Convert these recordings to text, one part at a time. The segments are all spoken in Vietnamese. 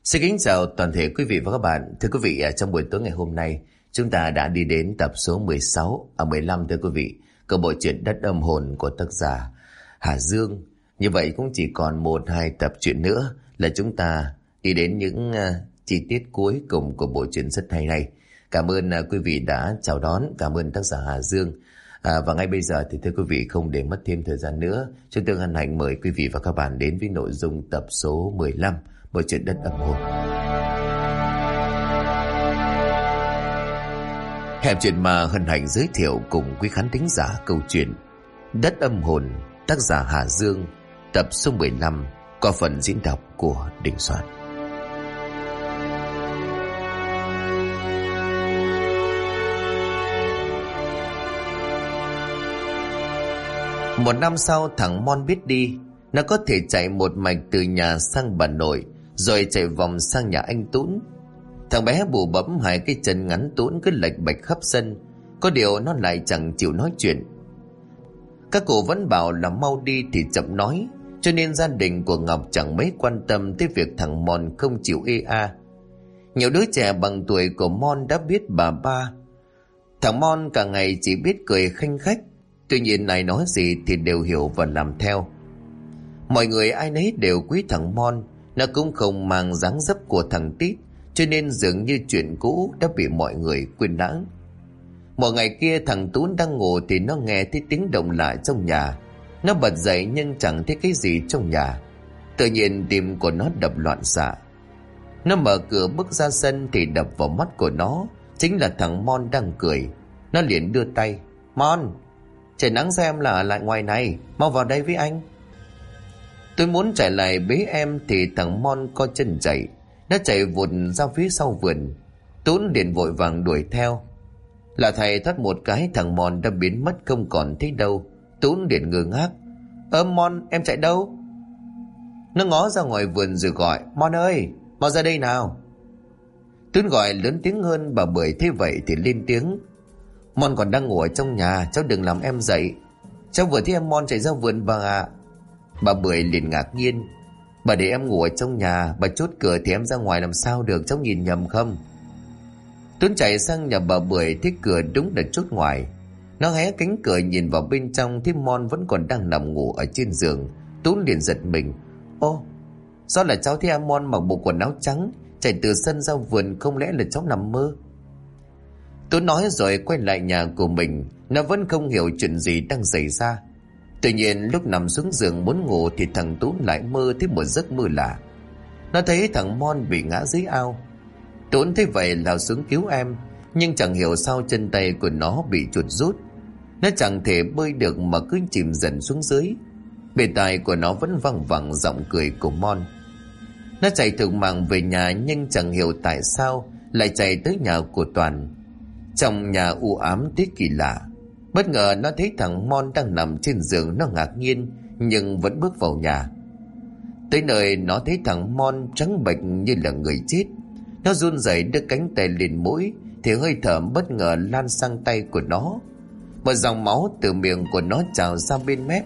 Xin kính chào toàn thể quý vị và các bạn. Thưa quý vị, trong buổi tối ngày hôm nay, chúng ta đã đi đến tập số 15 thưa quý vị, của bộ truyện Đất Âm Hồn của tác giả Hà Dương. Như vậy cũng chỉ còn 1-2 tập truyện nữa là chúng ta đi đến những chi tiết cuối cùng của bộ truyện rất hay này. Cảm ơn quý vị đã chào đón, cảm ơn tác giả Hà Dương. Và ngay bây giờ thì thưa quý vị, không để mất thêm thời gian nữa, chúng tôi hân hạnh mời quý vị và các bạn đến với nội dung tập số 15 bộ truyện Đất Âm Hồn. Hẻm Chuyện Ma hân hạnh giới thiệu cùng quý khán thính giả câu chuyện Đất Âm Hồn, tác giả Hà Dương, tập số 15 qua phần diễn đọc của Đình Soạn. Một năm sau, thằng Mon biết đi. Nó có thể chạy một mạch từ nhà sang bà nội, rồi chạy vòng sang nhà anh Tún. Thằng bé bù bẫm hai cái chân ngắn Tún cứ lệch bạch khắp sân. Có điều nó lại chẳng chịu nói chuyện. Các cụ vẫn bảo là mau đi thì chậm nói, cho nên gia đình của Ngọc chẳng mấy quan tâm tới việc thằng Mon không chịu ê a. Nhiều đứa trẻ bằng tuổi của Mon đã biết bà ba. Thằng Mon cả ngày chỉ biết cười khanh khách. Tuy nhiên ai nói gì thì đều hiểu và làm theo. Mọi người ai nấy đều quý thằng Mon. Nó cũng không mang dáng dấp của thằng Tít, cho nên dường như chuyện cũ đã bị mọi người quên lãng. Một ngày kia thằng Tún đang ngủ thì nó nghe thấy tiếng động lạ trong nhà. Nó bật dậy nhưng chẳng thấy cái gì trong nhà. Tự nhiên tim của nó đập loạn xạ. Nó mở cửa bước ra sân thì đập vào mắt của nó chính là thằng Mon đang cười. Nó liền đưa tay: "Mon, trời nắng sao em là ở lại ngoài này, mau vào đây với anh." Tôi muốn chạy lại bế em thì thằng Mon co chân chạy. Nó chạy vụt ra phía sau vườn. Tún liền vội vàng đuổi theo. Là thầy thoát một cái, thằng Mon đã biến mất không còn thấy đâu. Tún liền ngơ ngác: Mon, em chạy đâu?" Nó ngó ra ngoài vườn rồi gọi: "Mon ơi, mau ra đây nào." Tún gọi lớn tiếng hơn. Bà Bưởi thấy vậy thì lên tiếng: "Mon còn đang ngủ ở trong nhà, cháu đừng làm em dậy. Cháu vừa thấy em Mon chạy ra vườn vâng ạ." Bà Bưởi liền ngạc nhiên: "Bà để em ngủ ở trong nhà, bà chốt cửa thì em ra ngoài làm sao được, cháu nhìn nhầm không?" Tuấn chạy sang nhà bà Bưởi thấy cửa đúng là chốt ngoài. Nó hé cánh cửa nhìn vào bên trong thấy Mon vẫn còn đang nằm ngủ ở trên giường. Tuấn liền giật mình: "Ô, sao là cháu thấy em Mon mặc bộ quần áo trắng chạy từ sân ra vườn, không lẽ là cháu nằm mơ?" Tuấn nói rồi quay lại nhà của mình. Nó vẫn không hiểu chuyện gì đang xảy ra. Tuy nhiên lúc nằm xuống giường muốn ngủ thì thằng Tú lại mơ thấy một giấc mơ lạ. Nó thấy thằng Mon bị ngã dưới ao. Tuấn thấy vậy lao xuống cứu em, nhưng chẳng hiểu sao chân tay của nó bị chuột rút. Nó chẳng thể bơi được mà cứ chìm dần xuống dưới. Bên tai của nó vẫn văng vẳng giọng cười của Mon. Nó chạy thục mạng về nhà, nhưng chẳng hiểu tại sao lại chạy tới nhà của Toàn. Trong nhà u ám thế kỳ lạ. Bất ngờ nó thấy thằng Mon đang nằm trên giường. Nó ngạc nhiên nhưng vẫn bước vào nhà. Tới nơi nó thấy thằng Mon trắng bệch như là người chết. Nó run rẩy đưa cánh tay lên mũi thì hơi thở bất ngờ lan sang tay của nó. Một dòng máu từ miệng của nó trào ra bên mép.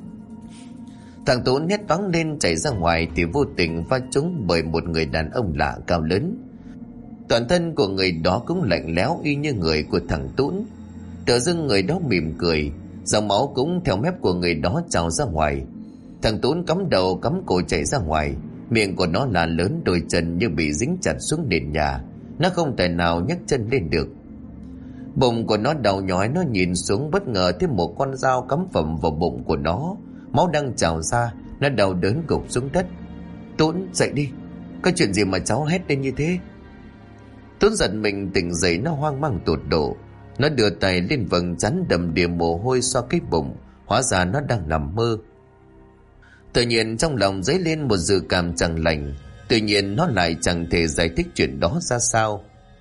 Thằng Tú hét toáng lên chạy ra ngoài thì vô tình va trúng bởi một người đàn ông lạ cao lớn. Toàn thân của người đó cũng lạnh lẽo y như người của thằng Tún. Tự dưng người đó mỉm cười, dòng máu cũng theo mép của người đó trào ra ngoài. Thằng Tún cắm đầu cắm cổ chạy ra ngoài. Miệng của nó là lớn, đôi chân như bị dính chặt xuống nền nhà. Nó không thể nào nhấc chân lên được. Bụng của nó đau nhói. Nó nhìn xuống bất ngờ thấy một con dao cắm phầm vào bụng của nó. Máu đang trào ra. Nó đau đớn gục xuống đất. "Tún, dậy đi, có chuyện gì mà cháu hét lên như thế?" Tún giật mình tỉnh dậy. Nó hoang mang tột độ. Nó đưa tay lên vầng trán đầm đìa mồ hôi xoa cái bụng. Hóa ra nó đang nằm mơ. Tự nhiên trong lòng dấy lên một dự cảm chẳng lành. Tuy nhiên nó lại chẳng thể giải thích chuyện đó ra sao.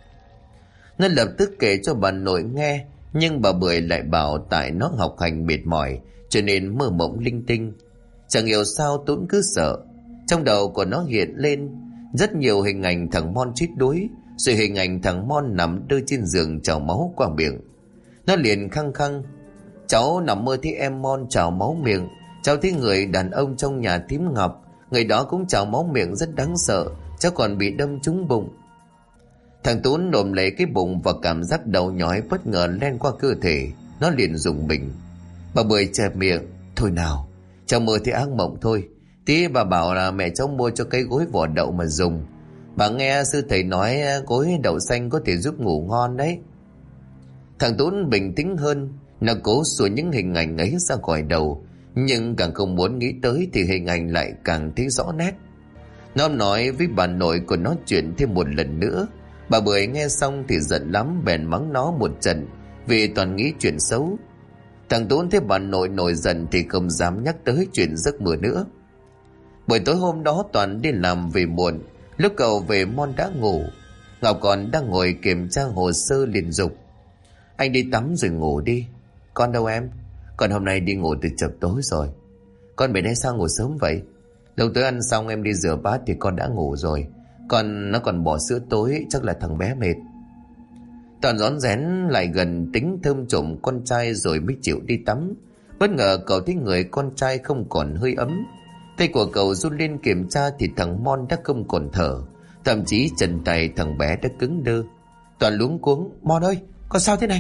Nó lập tức kể cho bà nội nghe. Nhưng bà Bưởi lại bảo tại nó học hành mệt mỏi cho nên mơ mộng linh tinh. Chẳng hiểu sao Tuấn cứ sợ. Trong đầu của nó hiện lên rất nhiều hình ảnh thằng Mon chết đuối, rồi hình ảnh thằng Mon nằm đơ trên giường trào máu qua miệng. Nó liền khăng khăng: "Cháu nằm mơ thấy em Mon trào máu miệng. Cháu thấy người đàn ông trong nhà thím Ngọc, người đó cũng trào máu miệng rất đáng sợ. cháu còn bị đâm trúng bụng. Thằng Tún ôm lấy cái bụng và cảm giác đau nhói bất ngờ len qua cơ thể. Nó liền rùng mình. Bà Bưởi chẹp miệng. Thôi nào, cháu mơ thì ác mộng thôi. Tí bà bảo là mẹ cháu mua cho cái gối vỏ đậu mà dùng. Bà nghe sư thầy nói gối đậu xanh có thể giúp ngủ ngon đấy. Thằng Tún bình tĩnh hơn. Nó cố xua những hình ảnh ấy ra khỏi đầu, nhưng càng không muốn nghĩ tới thì hình ảnh lại càng thấy rõ nét. Nó nói với bà nội của nó chuyện thêm một lần nữa. Bà Bưởi nghe xong thì giận lắm, bèn mắng nó một trận vì toàn nghĩ chuyện xấu. Thằng Tún thấy bà nội nổi giận thì không dám nhắc tới chuyện giấc mơ nữa. Buổi tối hôm đó Toàn đi làm về muộn. Lúc cậu về Mon đã ngủ. Ngọc còn đang ngồi kiểm tra hồ sơ liền dục. Anh đi tắm rồi ngủ đi. Con đâu em? Con hôm nay đi ngủ từ chập tối rồi. Con về đây sao ngủ sớm vậy? Lúc tới ăn xong em đi rửa bát thì con đã ngủ rồi. Nó còn bỏ sữa tối, chắc là thằng bé mệt. Toàn rón rén lại gần tính thơm trộm con trai rồi mới chịu đi tắm. Bất ngờ cậu thấy người con trai không còn hơi ấm. Tay của cậu run lên kiểm tra thì thằng Mon đã không còn thở. Thậm chí chân tay thằng bé đã cứng đơ. Toàn luống cuống. Mon ơi, con sao thế này?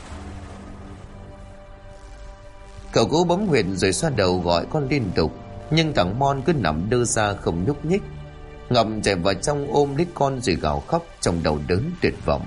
Cậu cố bấm huyệt rồi xoa đầu gọi con liên tục, nhưng thằng Mon cứ nằm đơ ra không nhúc nhích. Ngọc chạy vào trong ôm lấy con rồi gào khóc trong đầu đớn tuyệt vọng.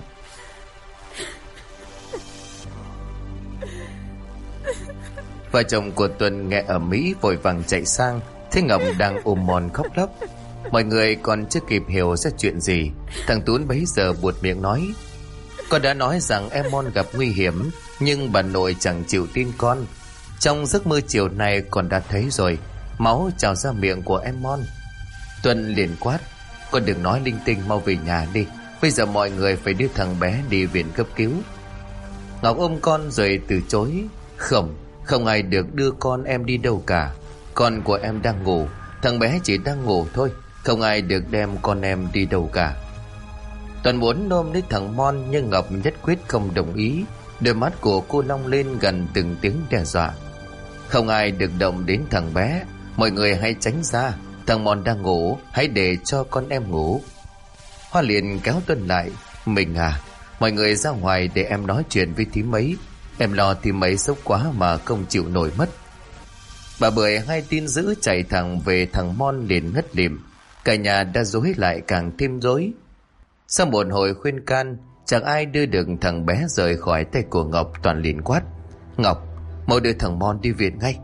Vợ chồng của Tuấn nghe ở Mỹ vội vàng chạy sang, thấy Ngọc đang ôm Mon khóc lóc. Mọi người còn chưa kịp hiểu ra chuyện gì, thằng Tún bấy giờ buột miệng nói: Con đã nói rằng em Mon gặp nguy hiểm, nhưng bà nội chẳng chịu tin con. Trong giấc mơ chiều nay con đã thấy rồi, máu trào ra miệng của em Mon. Tuấn liền quát: Con đừng nói linh tinh, mau về nhà đi. Bây giờ mọi người phải đưa thằng bé đi viện cấp cứu. Ngọc ôm con rồi từ chối: Không ai được đưa con em đi đâu cả. Con của em đang ngủ, thằng bé chỉ đang ngủ thôi. Không ai được đem con em đi đâu cả. Toàn muốn ôm lấy thằng Mon, nhưng Ngọc nhất quyết không đồng ý. Đôi mắt của cô long lên gần từng tiếng đe dọa: Không ai được động đến thằng bé. Mọi người hãy tránh ra. Thằng Mon đang ngủ, hãy để cho con em ngủ. Hoa liền kéo Tuấn lại: Mình à, mọi người ra ngoài để em nói chuyện với thím ấy. Em lo thím ấy sốc quá mà không chịu nổi mất. Bà Bưởi hay tin dữ chạy thẳng về, thằng Mon liền ngất lịm. Cả nhà đã rối lại càng thêm rối. Sau một hồi khuyên can, chẳng ai đưa được thằng bé rời khỏi tay của Ngọc. Toàn liền quát: Ngọc, mau đưa thằng Mon đi viện ngay.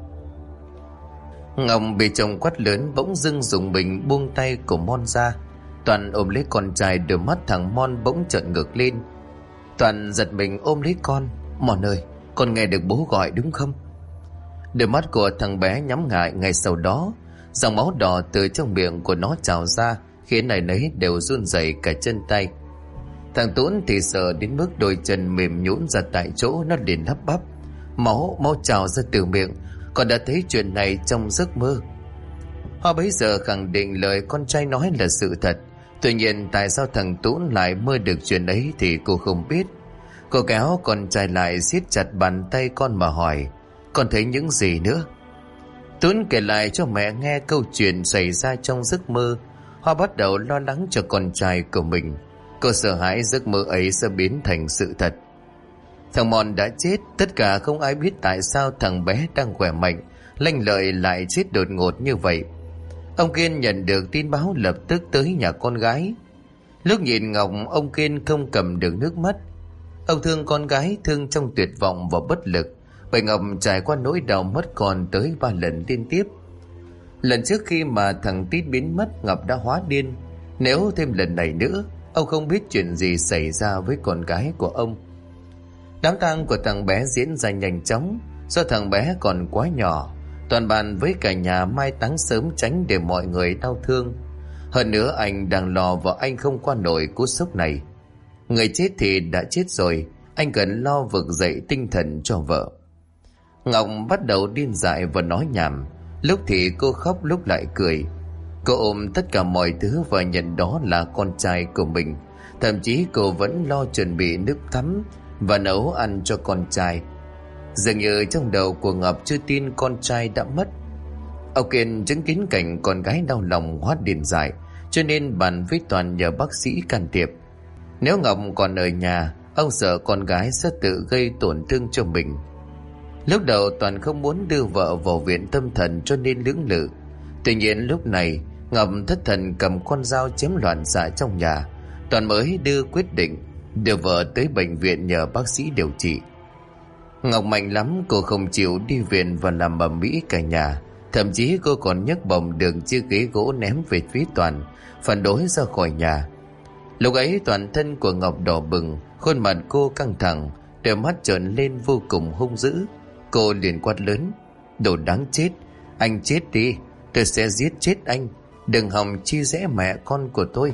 Ngọc bị chồng quát lớn bỗng dưng dùng mình buông tay của Mon ra. Toàn ôm lấy con trai, đôi mắt thằng Mon bỗng trợn ngược lên. Toàn giật mình ôm lấy con: Mon ơi, con nghe được bố gọi đúng không? Đôi mắt của thằng bé nhắm lại. Ngay sau đó, dòng máu đỏ từ trong miệng của nó trào ra, khiến này nấy đều run rẩy cả chân tay. Thằng Tún thì sợ đến mức đôi chân mềm nhũn ra tại chỗ. Nó liền lắp bắp: Máu trào ra từ miệng. Con đã thấy chuyện này trong giấc mơ. Hoa bấy giờ khẳng định lời con trai nói là sự thật. Tuy nhiên tại sao thằng Tún lại mơ được chuyện ấy thì cô không biết. Cô kéo con trai lại siết chặt bàn tay con mà hỏi: Con thấy những gì nữa? Tún kể lại cho mẹ nghe câu chuyện xảy ra trong giấc mơ. Hoa bắt đầu lo lắng cho con trai của mình. Cô sợ hãi giấc mơ ấy sẽ biến thành sự thật. Thằng Mon đã chết. Tất cả không ai biết tại sao thằng bé đang khỏe mạnh, lanh lợi lại chết đột ngột như vậy. Ông Kiên nhận được tin báo lập tức tới nhà con gái. Lúc nhìn Ngọc, ông Kiên không cầm được nước mắt. Ông thương con gái, thương trong tuyệt vọng và bất lực, bởi Ngọc trải qua nỗi đau mất con tới 3 lần liên tiếp. Lần trước khi mà thằng Tít biến mất, Ngọc đã hóa điên. Nếu thêm lần này nữa, ông không biết chuyện gì xảy ra với con gái của ông. Đám tang của thằng bé diễn ra nhanh chóng. Do thằng bé còn quá nhỏ, Toàn bàn với cả nhà mai táng sớm tránh để mọi người đau thương. Hơn nữa anh đang lo vợ anh không qua nổi cú sốc này. Người chết thì đã chết rồi, anh cần lo vực dậy tinh thần cho vợ. Ngọc bắt đầu điên dại và nói nhảm. Lúc thì cô khóc, lúc lại cười. Cô ôm tất cả mọi thứ và nhận đó là con trai của mình. Thậm chí cô vẫn lo chuẩn bị nước tắm và nấu ăn cho con trai. Dường như trong đầu của Ngọc chưa tin con trai đã mất. Ông Kiên chứng kiến cảnh con gái đau lòng hóa điên dại, cho nên bàn với Toàn nhờ bác sĩ can thiệp. Nếu Ngọc còn ở nhà, ông sợ con gái sẽ tự gây tổn thương cho mình. Lúc đầu Toàn không muốn đưa vợ vào viện tâm thần cho nên lưỡng lự. Tuy nhiên lúc này Ngọc thất thần cầm con dao chém loạn xạ trong nhà, Toàn mới đưa quyết định đưa vợ tới bệnh viện nhờ bác sĩ điều trị. Ngọc mạnh lắm, cô không chịu đi viện và làm ầm ĩ cả nhà. Thậm chí cô còn nhấc bổng đường chiếc ghế gỗ ném về phía Toàn, phản đối ra khỏi nhà. Lúc ấy toàn thân của Ngọc đỏ bừng, khuôn mặt cô căng thẳng, đôi mắt trợn lên vô cùng hung dữ. Cô liền quát lớn: "Đồ đáng chết, anh chết đi, tôi sẽ giết chết anh, đừng hòng chia rẽ mẹ con của tôi."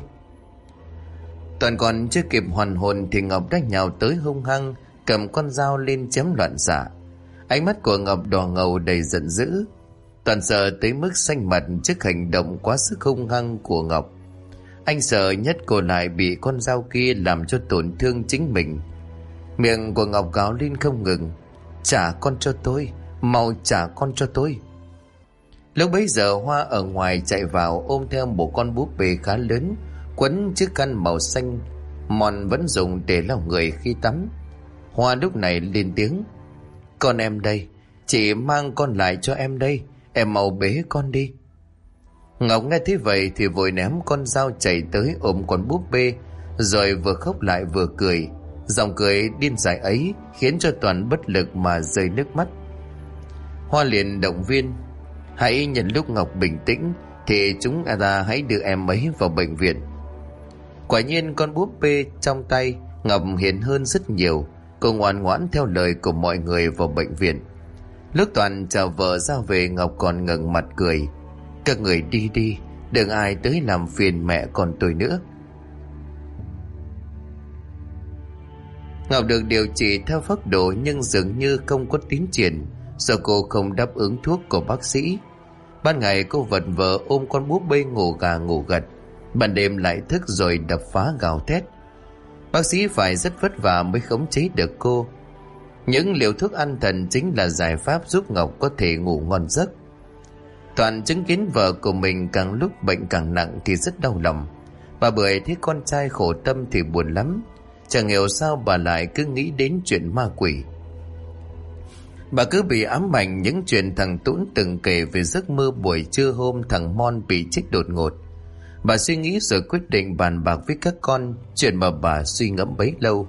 Toàn còn chưa kịp hoàn hồn thì Ngọc đã nhào tới hung hăng, cầm con dao lên chém loạn xạ. Ánh mắt của Ngọc đỏ ngầu đầy giận dữ. Toàn sợ tới mức xanh mặt trước hành động quá sức hung hăng của Ngọc. Anh sợ nhất cô lại bị con dao kia làm cho tổn thương chính mình. Miệng của Ngọc gào lên không ngừng: "Trả con cho tôi, mau trả con cho tôi." Lúc bấy giờ Hoa ở ngoài chạy vào ôm theo một con búp bê khá lớn, quấn chiếc khăn màu xanh mòn vẫn dùng để lau người khi tắm. Hoa lúc này lên tiếng: "Con em đây, chị mang con lại cho em đây, em mau bế con đi." Ngọc nghe thế vậy thì vội ném con dao chạy tới ôm con búp bê, rồi vừa khóc lại vừa cười. Dòng cười điên dại ấy khiến cho Toàn bất lực mà rơi nước mắt. Hoa liền động viên: "Hãy nhân lúc Ngọc bình tĩnh thì chúng ta hãy đưa em ấy vào bệnh viện." Quả nhiên con búp bê trong tay Ngọc hiền hơn rất nhiều. Cô ngoan ngoãn theo lời của mọi người vào bệnh viện. Lúc Toàn chào vợ ra về, Ngọc còn ngẩng mặt cười: "Các người đi đi, đừng ai tới làm phiền mẹ con tôi nữa." Ngọc được điều trị theo phác đồ nhưng dường như không có tiến triển do cô không đáp ứng thuốc của bác sĩ. Ban ngày cô vật vờ ôm con búp bê ngủ gà ngủ gật, ban đêm lại thức rồi đập phá gào thét. Bác sĩ phải rất vất vả mới khống chế được cô. Những liều thuốc an thần chính là giải pháp giúp Ngọc có thể ngủ ngon giấc. Toàn chứng kiến vợ của mình càng lúc bệnh càng nặng thì rất đau lòng. Bà Bưởi thấy con trai khổ tâm thì buồn lắm. Chẳng hiểu sao bà lại cứ nghĩ đến chuyện ma quỷ. Bà cứ bị ám ảnh những chuyện thằng Tún từng kể về giấc mơ buổi trưa hôm thằng Mon bị chết đột ngột. Bà suy nghĩ rồi quyết định bàn bạc với các con chuyện mà bà suy ngẫm bấy lâu.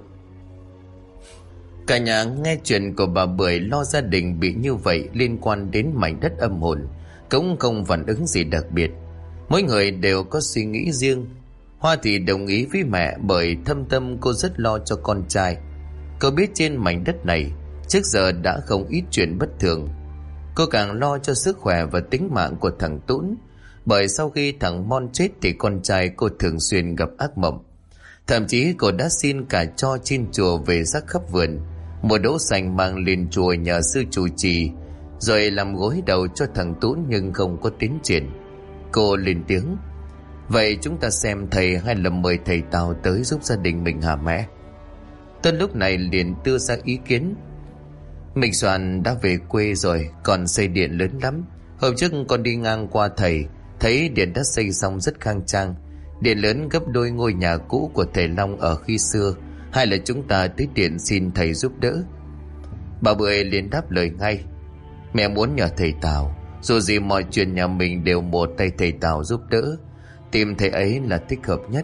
Cả nhà nghe chuyện của bà Bưởi lo gia đình bị như vậy liên quan đến mảnh đất âm hồn cũng không phản ứng gì đặc biệt. Mỗi người đều có suy nghĩ riêng. Hoa thì đồng ý với mẹ bởi thâm tâm cô rất lo cho con trai. Cô biết trên mảnh đất này trước giờ đã không ít chuyện bất thường. Cô càng lo cho sức khỏe và tính mạng của thằng Tún, bởi sau khi thằng Mon chết thì con trai cô thường xuyên gặp ác mộng. Thậm chí cô đã xin cả tro trên chùa về rắc khắp vườn, mua đỗ xanh mang lên chùa nhờ sư trụ trì, rồi làm gối đầu cho thằng Tún nhưng không có tiến triển. Cô lên tiếng: "Vậy chúng ta xem thầy hay là mời thầy Tào tới giúp gia đình mình hả mẹ?" Tuân lúc này liền đưa ra ý kiến: "Mình Soàn đã về quê rồi, còn xây điện lớn lắm. Hôm trước con đi ngang qua thầy, thấy điện đã xây xong rất khang trang. Điện lớn gấp đôi ngôi nhà cũ của thầy Long ở khi xưa. Hay là chúng ta tới điện xin thầy giúp đỡ?" Bà Bưởi liền đáp lời ngay: "Mẹ muốn nhờ thầy Tào. Dù gì mọi chuyện nhà mình đều một tay thầy Tào giúp đỡ. Tìm thầy ấy là thích hợp nhất."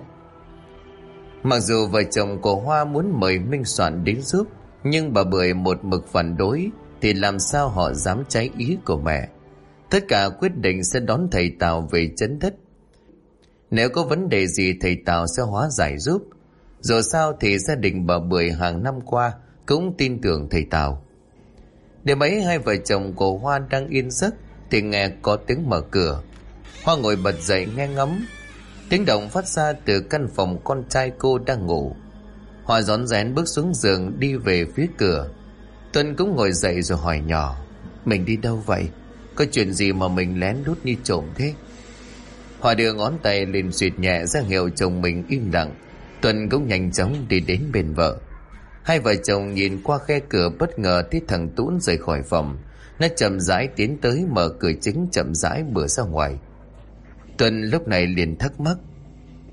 Mặc dù vợ chồng của Hoa muốn mời Minh Soạn đến giúp, nhưng bà Bưởi một mực phản đối thì làm sao họ dám trái ý của mẹ. Tất cả quyết định sẽ đón thầy Tào về chấn đất. Nếu có vấn đề gì thầy Tào sẽ hóa giải giúp. Dù sao thì gia đình bà Bưởi hàng năm qua cũng tin tưởng thầy Tào. Đêm ấy hai vợ chồng của Hoa đang yên giấc thì nghe có tiếng mở cửa. Hoa ngồi bật dậy nghe ngóng. Tiếng động phát ra từ căn phòng con trai cô đang ngủ. Hoa rón rén bước xuống giường đi về phía cửa. Tuân cũng ngồi dậy rồi hỏi nhỏ: "Mình đi đâu vậy? Có chuyện gì mà mình lén lút như trộm thế?" Hoa đưa ngón tay lên xịt nhẹ ra hiệu chồng mình im lặng. Tuân cũng nhanh chóng đi đến bên vợ. Hai vợ chồng nhìn qua khe cửa bất ngờ thấy thằng Tún rời khỏi phòng. Nó chậm rãi tiến tới mở cửa chính chậm rãi bước ra ngoài. Tuân lúc này liền thắc mắc: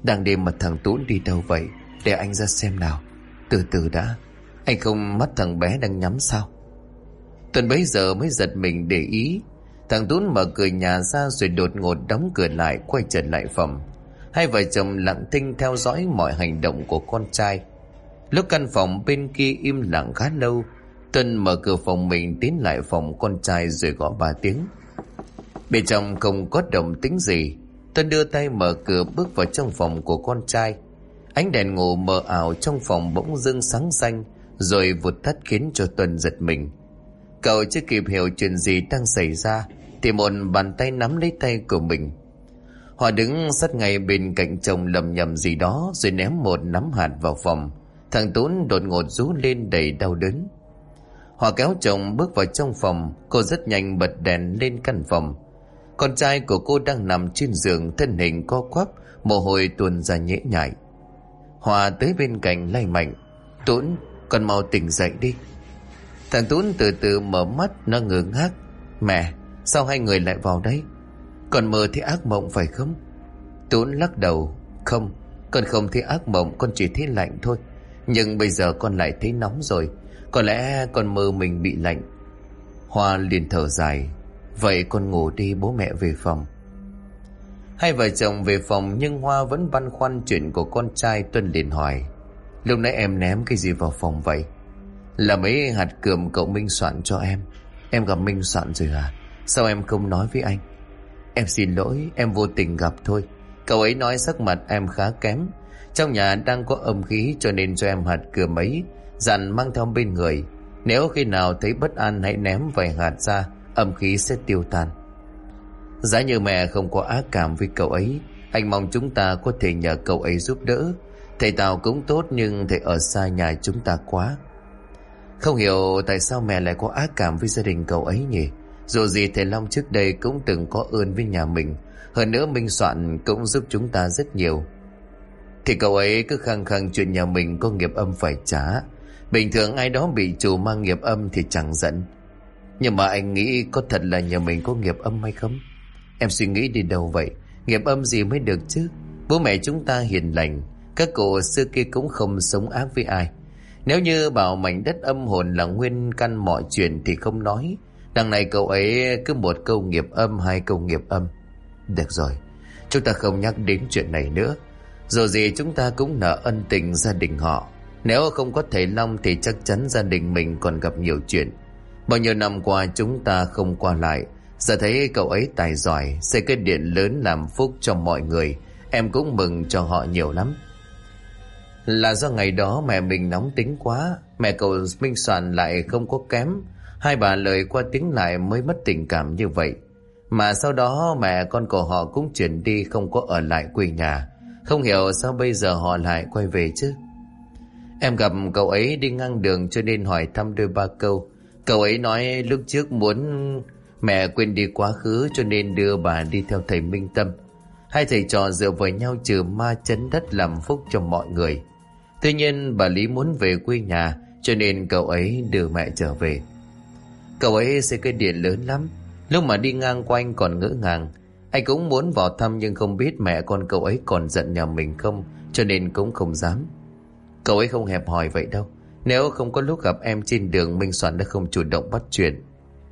Đang đêm mà thằng Tuấn đi đâu vậy? Để anh ra xem nào. Từ từ đã, anh không mắt thằng bé đang nhắm sao? Tuấn bấy giờ mới giật mình để ý. Thằng Tuấn mở cửa nhà ra rồi đột ngột đóng cửa lại, quay trở lại phòng. Hai vợ chồng lặng thinh theo dõi mọi hành động của con trai. Lúc căn phòng bên kia im lặng khá lâu, Tuấn mở cửa phòng mình tiến lại phòng con trai rồi gõ 3 tiếng. Bên trong không có động tĩnh gì. Tuấn đưa tay mở cửa bước vào trong phòng của con trai. Ánh đèn ngủ mờ ảo trong phòng bỗng dưng sáng xanh rồi vụt tắt khiến cho Tuấn giật mình. Cậu chưa kịp hiểu chuyện gì đang xảy ra thì một bàn tay nắm lấy tay của mình. Họ đứng sát ngay bên cạnh chồng lầm nhầm gì đó rồi ném một nắm hạt vào phòng. Thằng Tuấn đột ngột rú lên đầy đau đớn. Họ kéo chồng bước vào trong phòng. Cô rất nhanh bật đèn lên căn phòng. Con trai của cô đang nằm trên giường, thân hình co quắp, mồ hôi tuôn ra nhễ nhại. Hòa tới bên cạnh lay mạnh: Tuấn, con mau tỉnh dậy đi. Thằng Tuấn từ từ mở mắt, nó ngơ ngác: Mẹ, sao hai người lại vào đây? Con mơ thấy ác mộng phải không? Tuấn lắc đầu: Không, con không thấy ác mộng, con chỉ thấy lạnh thôi. Nhưng bây giờ con lại thấy nóng rồi. Có lẽ con mơ mình bị lạnh. Hoa liền thở dài: Vậy con ngủ đi, bố mẹ về phòng. Hai vợ chồng về phòng nhưng Hoa vẫn băn khoăn chuyện của con trai. Tuân liền hỏi: Lúc nãy em ném cái gì vào phòng vậy? Là mấy hạt cườm cậu Minh soạn cho em. Em gặp Minh soạn rồi à? Sao em không nói với anh? Em xin lỗi, em vô tình gặp thôi. Cậu ấy nói sắc mặt em khá kém, trong nhà đang có âm khí cho nên cho em hạt cườm ấy, dặn mang theo bên người. Nếu khi nào thấy bất an hãy ném vài hạt ra, âm khí sẽ tiêu tan. Giá như mẹ không có ác cảm với cậu ấy, anh mong chúng ta có thể nhờ cậu ấy giúp đỡ. Thầy Tào cũng tốt nhưng thầy ở xa nhà chúng ta quá. Không hiểu tại sao mẹ lại có ác cảm với gia đình cậu ấy nhỉ? Dù gì thầy Long trước đây cũng từng có ơn với nhà mình. Hơn nữa Minh Soạn cũng giúp chúng ta rất nhiều. Thì cậu ấy cứ khăng khăng chuyện nhà mình có nghiệp âm phải trả. Bình thường ai đó bị chủ mang nghiệp âm thì chẳng giận. Nhưng mà anh nghĩ có thật là nhà mình có nghiệp âm hay không? Em suy nghĩ đi đâu vậy? Nghiệp âm gì mới được chứ? Bố mẹ chúng ta hiền lành, các cụ xưa kia cũng không sống ác với ai. Nếu như bảo mảnh đất âm hồn là nguyên căn mọi chuyện thì không nói. Đằng này cậu ấy cứ một câu nghiệp âm, hai câu nghiệp âm. Được rồi, chúng ta không nhắc đến chuyện này nữa. Dù gì chúng ta cũng nợ ân tình gia đình họ. Nếu không có thầy Long thì chắc chắn gia đình mình còn gặp nhiều chuyện. Bao nhiêu năm qua chúng ta không qua lại, giờ thấy cậu ấy tài giỏi, xây cái điện lớn làm phúc cho mọi người, em cũng mừng cho họ nhiều lắm. Là do ngày đó mẹ mình nóng tính quá, mẹ cậu Minh Soạn lại không có kém. Hai bà lời qua tiếng lại mới mất tình cảm như vậy. Mà sau đó mẹ con của họ cũng chuyển đi, không có ở lại quê nhà. Không hiểu sao bây giờ họ lại quay về chứ. Em gặp cậu ấy đi ngang đường cho nên hỏi thăm đôi ba câu. Cậu ấy nói lúc trước muốn mẹ quên đi quá khứ cho nên đưa bà đi theo thầy Minh Tâm. Hai thầy trò dựa vào nhau trừ ma chấn đất làm phúc cho mọi người. Tuy nhiên bà Lý muốn về quê nhà cho nên cậu ấy đưa mẹ trở về. Cậu ấy xây cái điện lớn lắm. Lúc mà đi ngang qua anh còn ngỡ ngàng. Anh cũng muốn vào thăm nhưng không biết mẹ con cậu ấy còn giận nhà mình không, cho nên cũng không dám. Cậu ấy không hẹp hòi vậy đâu. Nếu không có lúc gặp em trên đường, Minh Soạn đã không chủ động bắt chuyện.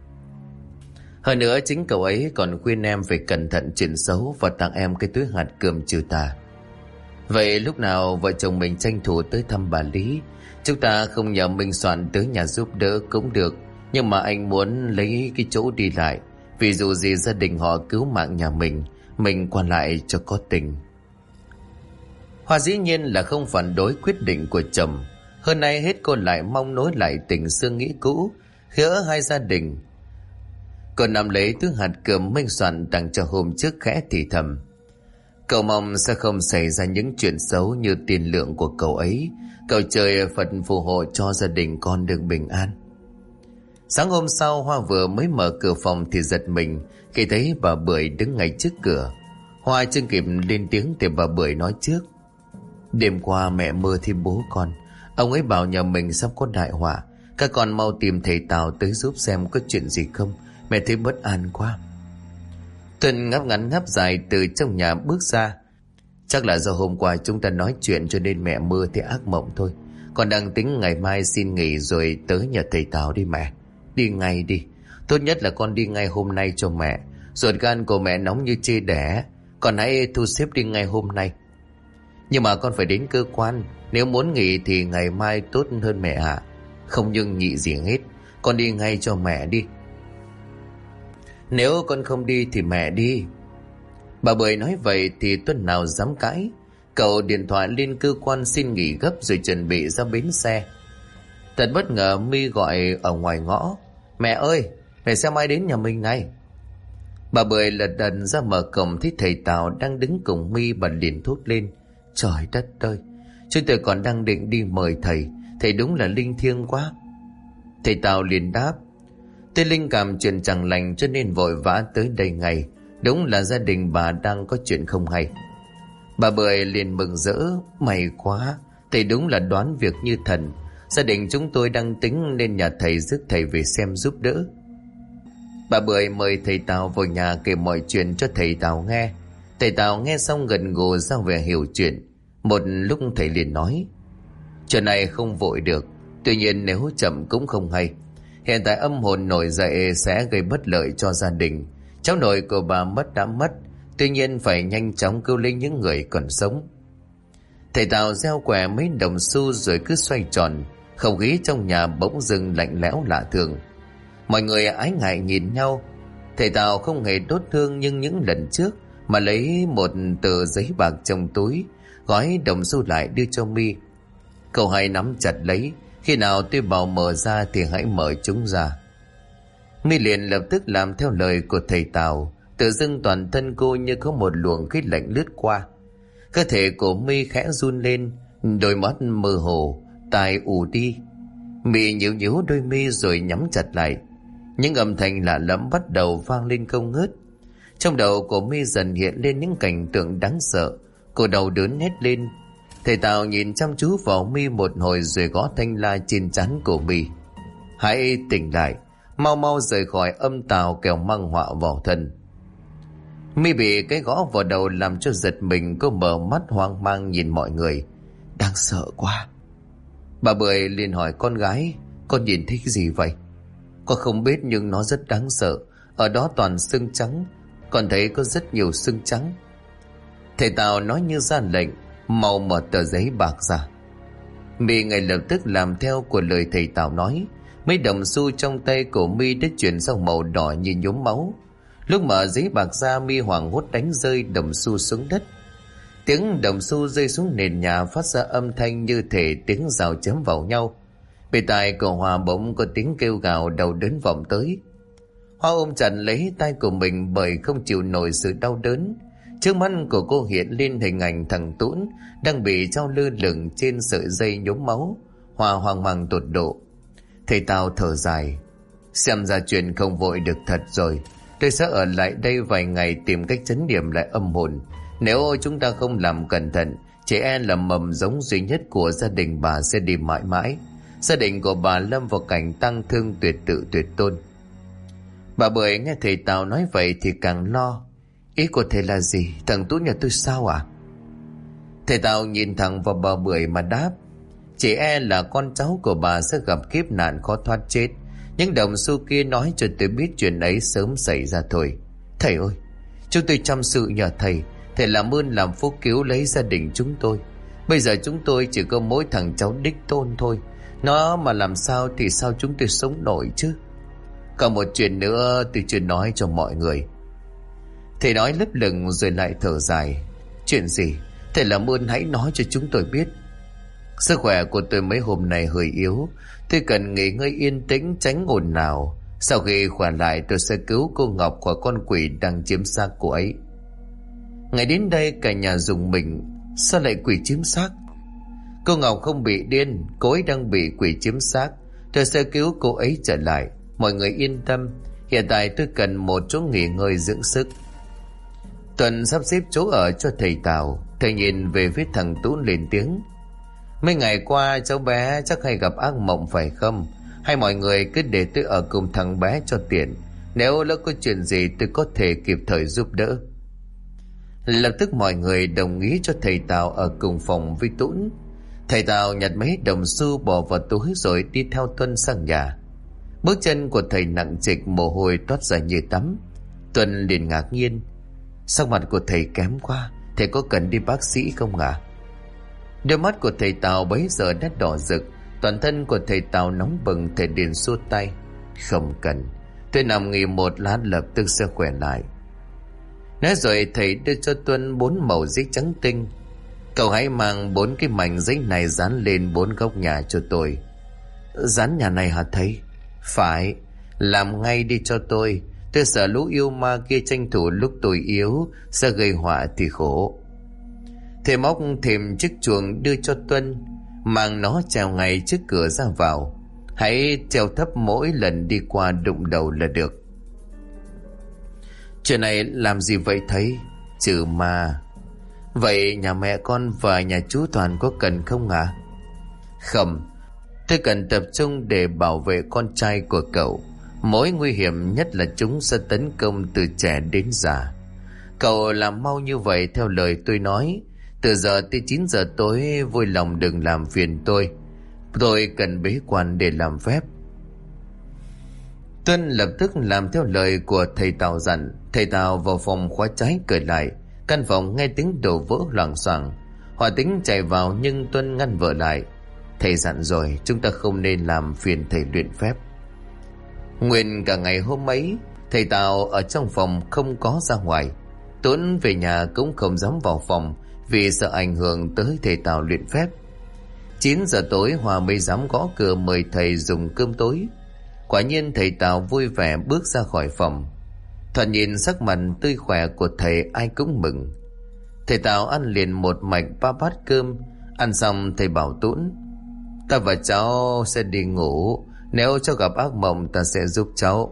Hơn nữa chính cậu ấy còn khuyên em phải cẩn thận chuyện xấu và tặng em cái túi hạt cườm trừ tà. Vậy lúc nào vợ chồng mình tranh thủ tới thăm bà Lý. Chúng ta không nhờ Minh Soạn tới nhà giúp đỡ cũng được, nhưng mà anh muốn lấy cái chỗ đi lại, vì dù gì gia đình họ cứu mạng nhà mình qua lại cho có tình. Hoa dĩ nhiên là không phản đối quyết định của chồng. Hơn nay hết cô lại mong nối lại tình xưa nghĩ cũ giữa hai gia đình. Cô nắm lấy thứ hạt cườm Minh Soạn tặng cho hôm trước, khẽ thì thầm: Cậu mong sẽ không xảy ra những chuyện xấu như tiền lượng của cậu ấy. Cầu trời Phật phù hộ cho gia đình con được bình an. Sáng hôm sau, Hoa vừa mới mở cửa phòng thì giật mình khi thấy bà Bưởi đứng ngay trước cửa. Hoa chưa kịp lên tiếng thì bà Bưởi nói trước: Đêm qua mẹ mơ thấy bố con. Ông ấy bảo nhà mình sắp có đại họa. Các con mau tìm thầy Tào tới giúp xem có chuyện gì không. Mẹ thấy bất an quá. Tuân ngáp ngắn ngáp dài từ trong nhà bước ra. Chắc là do hôm qua chúng ta nói chuyện cho nên mẹ mơ thấy ác mộng thôi. Con đang tính ngày mai xin nghỉ rồi tới nhà thầy Tào đi mẹ. Đi ngay đi. Tốt nhất là con đi ngay hôm nay cho mẹ. Ruột gan của mẹ nóng như chê đẻ. Con hãy thu xếp đi ngay hôm nay. Nhưng mà con phải đến cơ quan. Nếu muốn nghỉ thì ngày mai tốt hơn mẹ ạ. Không nhưng nhị gì hết. Con đi ngay cho mẹ đi. Nếu con không đi thì mẹ đi. Bà Bưởi nói vậy thì Tuấn nào dám cãi. Cậu điện thoại lên cơ quan xin nghỉ gấp rồi chuẩn bị ra bến xe. Thật bất ngờ My gọi ở ngoài ngõ. Mẹ ơi, mẹ xem ai đến nhà mình này. Bà Bưởi lật đật ra mở cổng thấy thầy Tào đang đứng cùng My, bà liền thốt lên. Trời đất ơi, chúng tôi còn đang định đi mời thầy. Thầy đúng là linh thiêng quá. Thầy Tào liền đáp. Tôi linh cảm chuyện chẳng lành cho nên vội vã tới đây ngay. Đúng là gia đình bà đang có chuyện không hay. Bà Bưởi liền mừng rỡ. May quá, thầy đúng là đoán việc như thần. Gia đình chúng tôi đang tính lên nhà thầy rước thầy về xem giúp đỡ. Bà Bưởi mời thầy Tào vào nhà kể mọi chuyện cho thầy Tào nghe. Thầy Tào nghe xong gật gù ra vẻ hiểu chuyện. Một lúc thầy liền nói. Chuyện này không vội được. Tuy nhiên nếu chậm cũng không hay. Hiện tại âm hồn nổi dậy sẽ gây bất lợi cho gia đình. Cháu nội của bà mất đã mất. Tuy nhiên phải nhanh chóng cứu lấy những người còn sống. Thầy Tào gieo quẻ mấy đồng xu rồi cứ xoay tròn. Không khí trong nhà bỗng dưng lạnh lẽo lạ thường. Mọi người ái ngại nhìn nhau. Thầy Tào không hề đốt hương nhưng những lần trước, mà lấy một tờ giấy bạc trong túi, gói đồng xu lại đưa cho My. Cậu hãy nắm chặt lấy. Khi nào tôi bảo mở ra thì hãy mở chúng ra. My liền lập tức làm theo lời của thầy Tào. Tự dưng toàn thân cô như có một luồng khí lạnh lướt qua. Cơ thể của My khẽ run lên, đôi mắt mơ hồ, tai ù đi. My nhíu nhíu đôi mi rồi nhắm chặt lại. Những âm thanh lạ lẫm bắt đầu vang lên không ngớt. Trong đầu của My dần hiện lên những cảnh tượng đáng sợ. Cô đầu đớn hét lên. Thầy Tào nhìn chăm chú vào My một hồi rồi gõ thanh la trên trán của My. Hãy tỉnh lại, mau mau rời khỏi âm tào kẻo mang họa vào thân. My bị cái gõ vào đầu làm cho giật mình. Cô mở mắt hoang mang nhìn mọi người. Đáng sợ quá. Bà Bưởi liền hỏi con gái. Con nhìn thấy cái gì vậy? Con không biết nhưng nó rất đáng sợ. Ở đó toàn xương trắng. Con thấy có rất nhiều xương trắng. Thầy Tào nói như ra lệnh. Mau mở tờ giấy bạc ra. My ngay lập tức làm theo của lời thầy Tào nói. Mấy đồng xu trong tay của My đã chuyển sang màu đỏ như nhuốm máu. Lúc mở giấy bạc ra, My hoảng hốt đánh rơi đồng xu xuống đất. Tiếng đồng xu rơi xuống nền nhà phát ra âm thanh như thể tiếng rào chém vào nhau. Bên tai của Hòa bỗng có tiếng kêu gào đau đớn vọng tới. Hoa ôm chặt lấy tay của mình bởi không chịu nổi sự đau đớn. Trước mắt của cô hiện lên hình ảnh thằng Tũn đang bị treo lơ lửng trên sợi dây nhuốm máu. Hoa hoang mang tột độ. Thầy Tào thở dài. Xem ra chuyện không vội được thật rồi. Tôi sẽ ở lại đây vài ngày tìm cách trấn điểm lại âm hồn. Nếu chúng ta không làm cẩn thận, trẻ em là mầm giống duy nhất của gia đình bà sẽ đi mãi mãi. Gia đình của bà lâm vào cảnh tang thương tuyệt tự tuyệt tôn. Bà Bưởi nghe thầy Tào nói vậy thì càng lo. Ý của thầy là gì? Thằng Tũn nhà tôi sao à? Thầy Tào nhìn thẳng vào bà Bưởi mà đáp. Chị là con cháu của bà sẽ gặp kiếp nạn khó thoát chết. Nhưng đồng xu kia nói cho tôi biết chuyện ấy sớm xảy ra thôi. Thầy ơi, chúng tôi chăm sự nhờ thầy. Thầy làm ơn làm phúc cứu lấy gia đình chúng tôi. Bây giờ chúng tôi chỉ có mỗi thằng cháu đích tôn thôi. Nó mà làm sao thì sao chúng tôi sống nổi chứ? Còn một chuyện nữa tôi chưa nói cho mọi người. Thầy nói lấp lửng rồi lại thở dài. Chuyện gì? Thầy làm ơn hãy nói cho chúng tôi biết. Sức khỏe của tôi mấy hôm nay hơi yếu. Tôi cần nghỉ ngơi yên tĩnh tránh ồn nào. Sau khi khỏe lại tôi sẽ cứu cô Ngọc khỏi con quỷ đang chiếm xác cô ấy. Ngày đến đây cả nhà rùng mình. Sao lại quỷ chiếm xác? Cô Ngọc không bị điên. Cô ấy đang bị quỷ chiếm xác. Tôi sẽ cứu cô ấy trở lại. Mọi người yên tâm. Hiện tại tôi cần một chỗ nghỉ ngơi dưỡng sức. Tuần sắp xếp chỗ ở cho thầy Tào. Thầy nhìn về phía thằng Tũn lên tiếng. Mấy ngày qua cháu bé chắc hay gặp ác mộng phải không? Hay mọi người cứ để tôi ở cùng thằng bé cho tiện. Nếu lỡ có chuyện gì tôi có thể kịp thời giúp đỡ. Lập tức mọi người đồng ý cho thầy Tào ở cùng phòng với Tuấn. Thầy Tào nhặt mấy đồng xu bỏ vào túi rồi đi theo Tuân sang nhà. Bước chân của thầy nặng trịch, mồ hôi toát ra như tắm. Tuân liền ngạc nhiên: sắc mặt của thầy kém quá, thầy có cần đi bác sĩ không ạ? Đôi mắt của thầy Tào bấy giờ đã đỏ rực, toàn thân của thầy Tào nóng bừng. Thầy liền xua tay: không cần, tôi nằm nghỉ một lát lập tức sẽ khỏe lại. Nói rồi thầy đưa cho Tuân 4 mẩu giấy trắng tinh. Cậu hãy mang 4 cái mảnh giấy này dán lên 4 góc nhà cho tôi. Dán nhà này hả thầy? Phải, làm ngay đi cho tôi. Tôi sợ lũ yêu ma kia tranh thủ lúc tôi yếu sẽ gây họa thì khổ. Thầy móc thêm chiếc chuông đưa cho Tuân, mang nó treo ngay trước cửa ra vào. Hãy treo thấp mỗi lần đi qua đụng đầu là được. Chuyện này làm gì vậy thầy? Trừ ma. Vậy nhà mẹ con và nhà chú Toàn có cần không ạ? Không, tôi cần tập trung để bảo vệ con trai của cậu. Mối nguy hiểm nhất là chúng sẽ tấn công từ trẻ đến già. Cậu làm mau như vậy theo lời tôi nói. Từ giờ tới 9 giờ tối vui lòng đừng làm phiền tôi. Tôi cần bế quan để làm phép. Tuân lập tức làm theo lời của thầy Tào dặn. Thầy Tào vào phòng khóa trái cửa lại. Căn phòng nghe tiếng đổ vỡ loảng xoảng. Hòa Tính chạy vào nhưng Tuân ngăn vợ lại. Thầy dặn rồi, chúng ta không nên làm phiền thầy luyện phép. Nguyên cả ngày hôm ấy, thầy Tào ở trong phòng không có ra ngoài. Tuấn về nhà cũng không dám vào phòng vì sợ ảnh hưởng tới thầy Tào luyện phép. 9 giờ tối Hòa mới dám gõ cửa mời thầy dùng cơm tối. Quả nhiên thầy Tào vui vẻ bước ra khỏi phòng. Thoạt nhìn sắc mặt tươi khỏe của thầy ai cũng mừng. Thầy Tào ăn liền một mạch 3 bát cơm. Ăn xong thầy bảo Tuấn: ta và cháu sẽ đi ngủ, nếu cháu gặp ác mộng ta sẽ giúp cháu.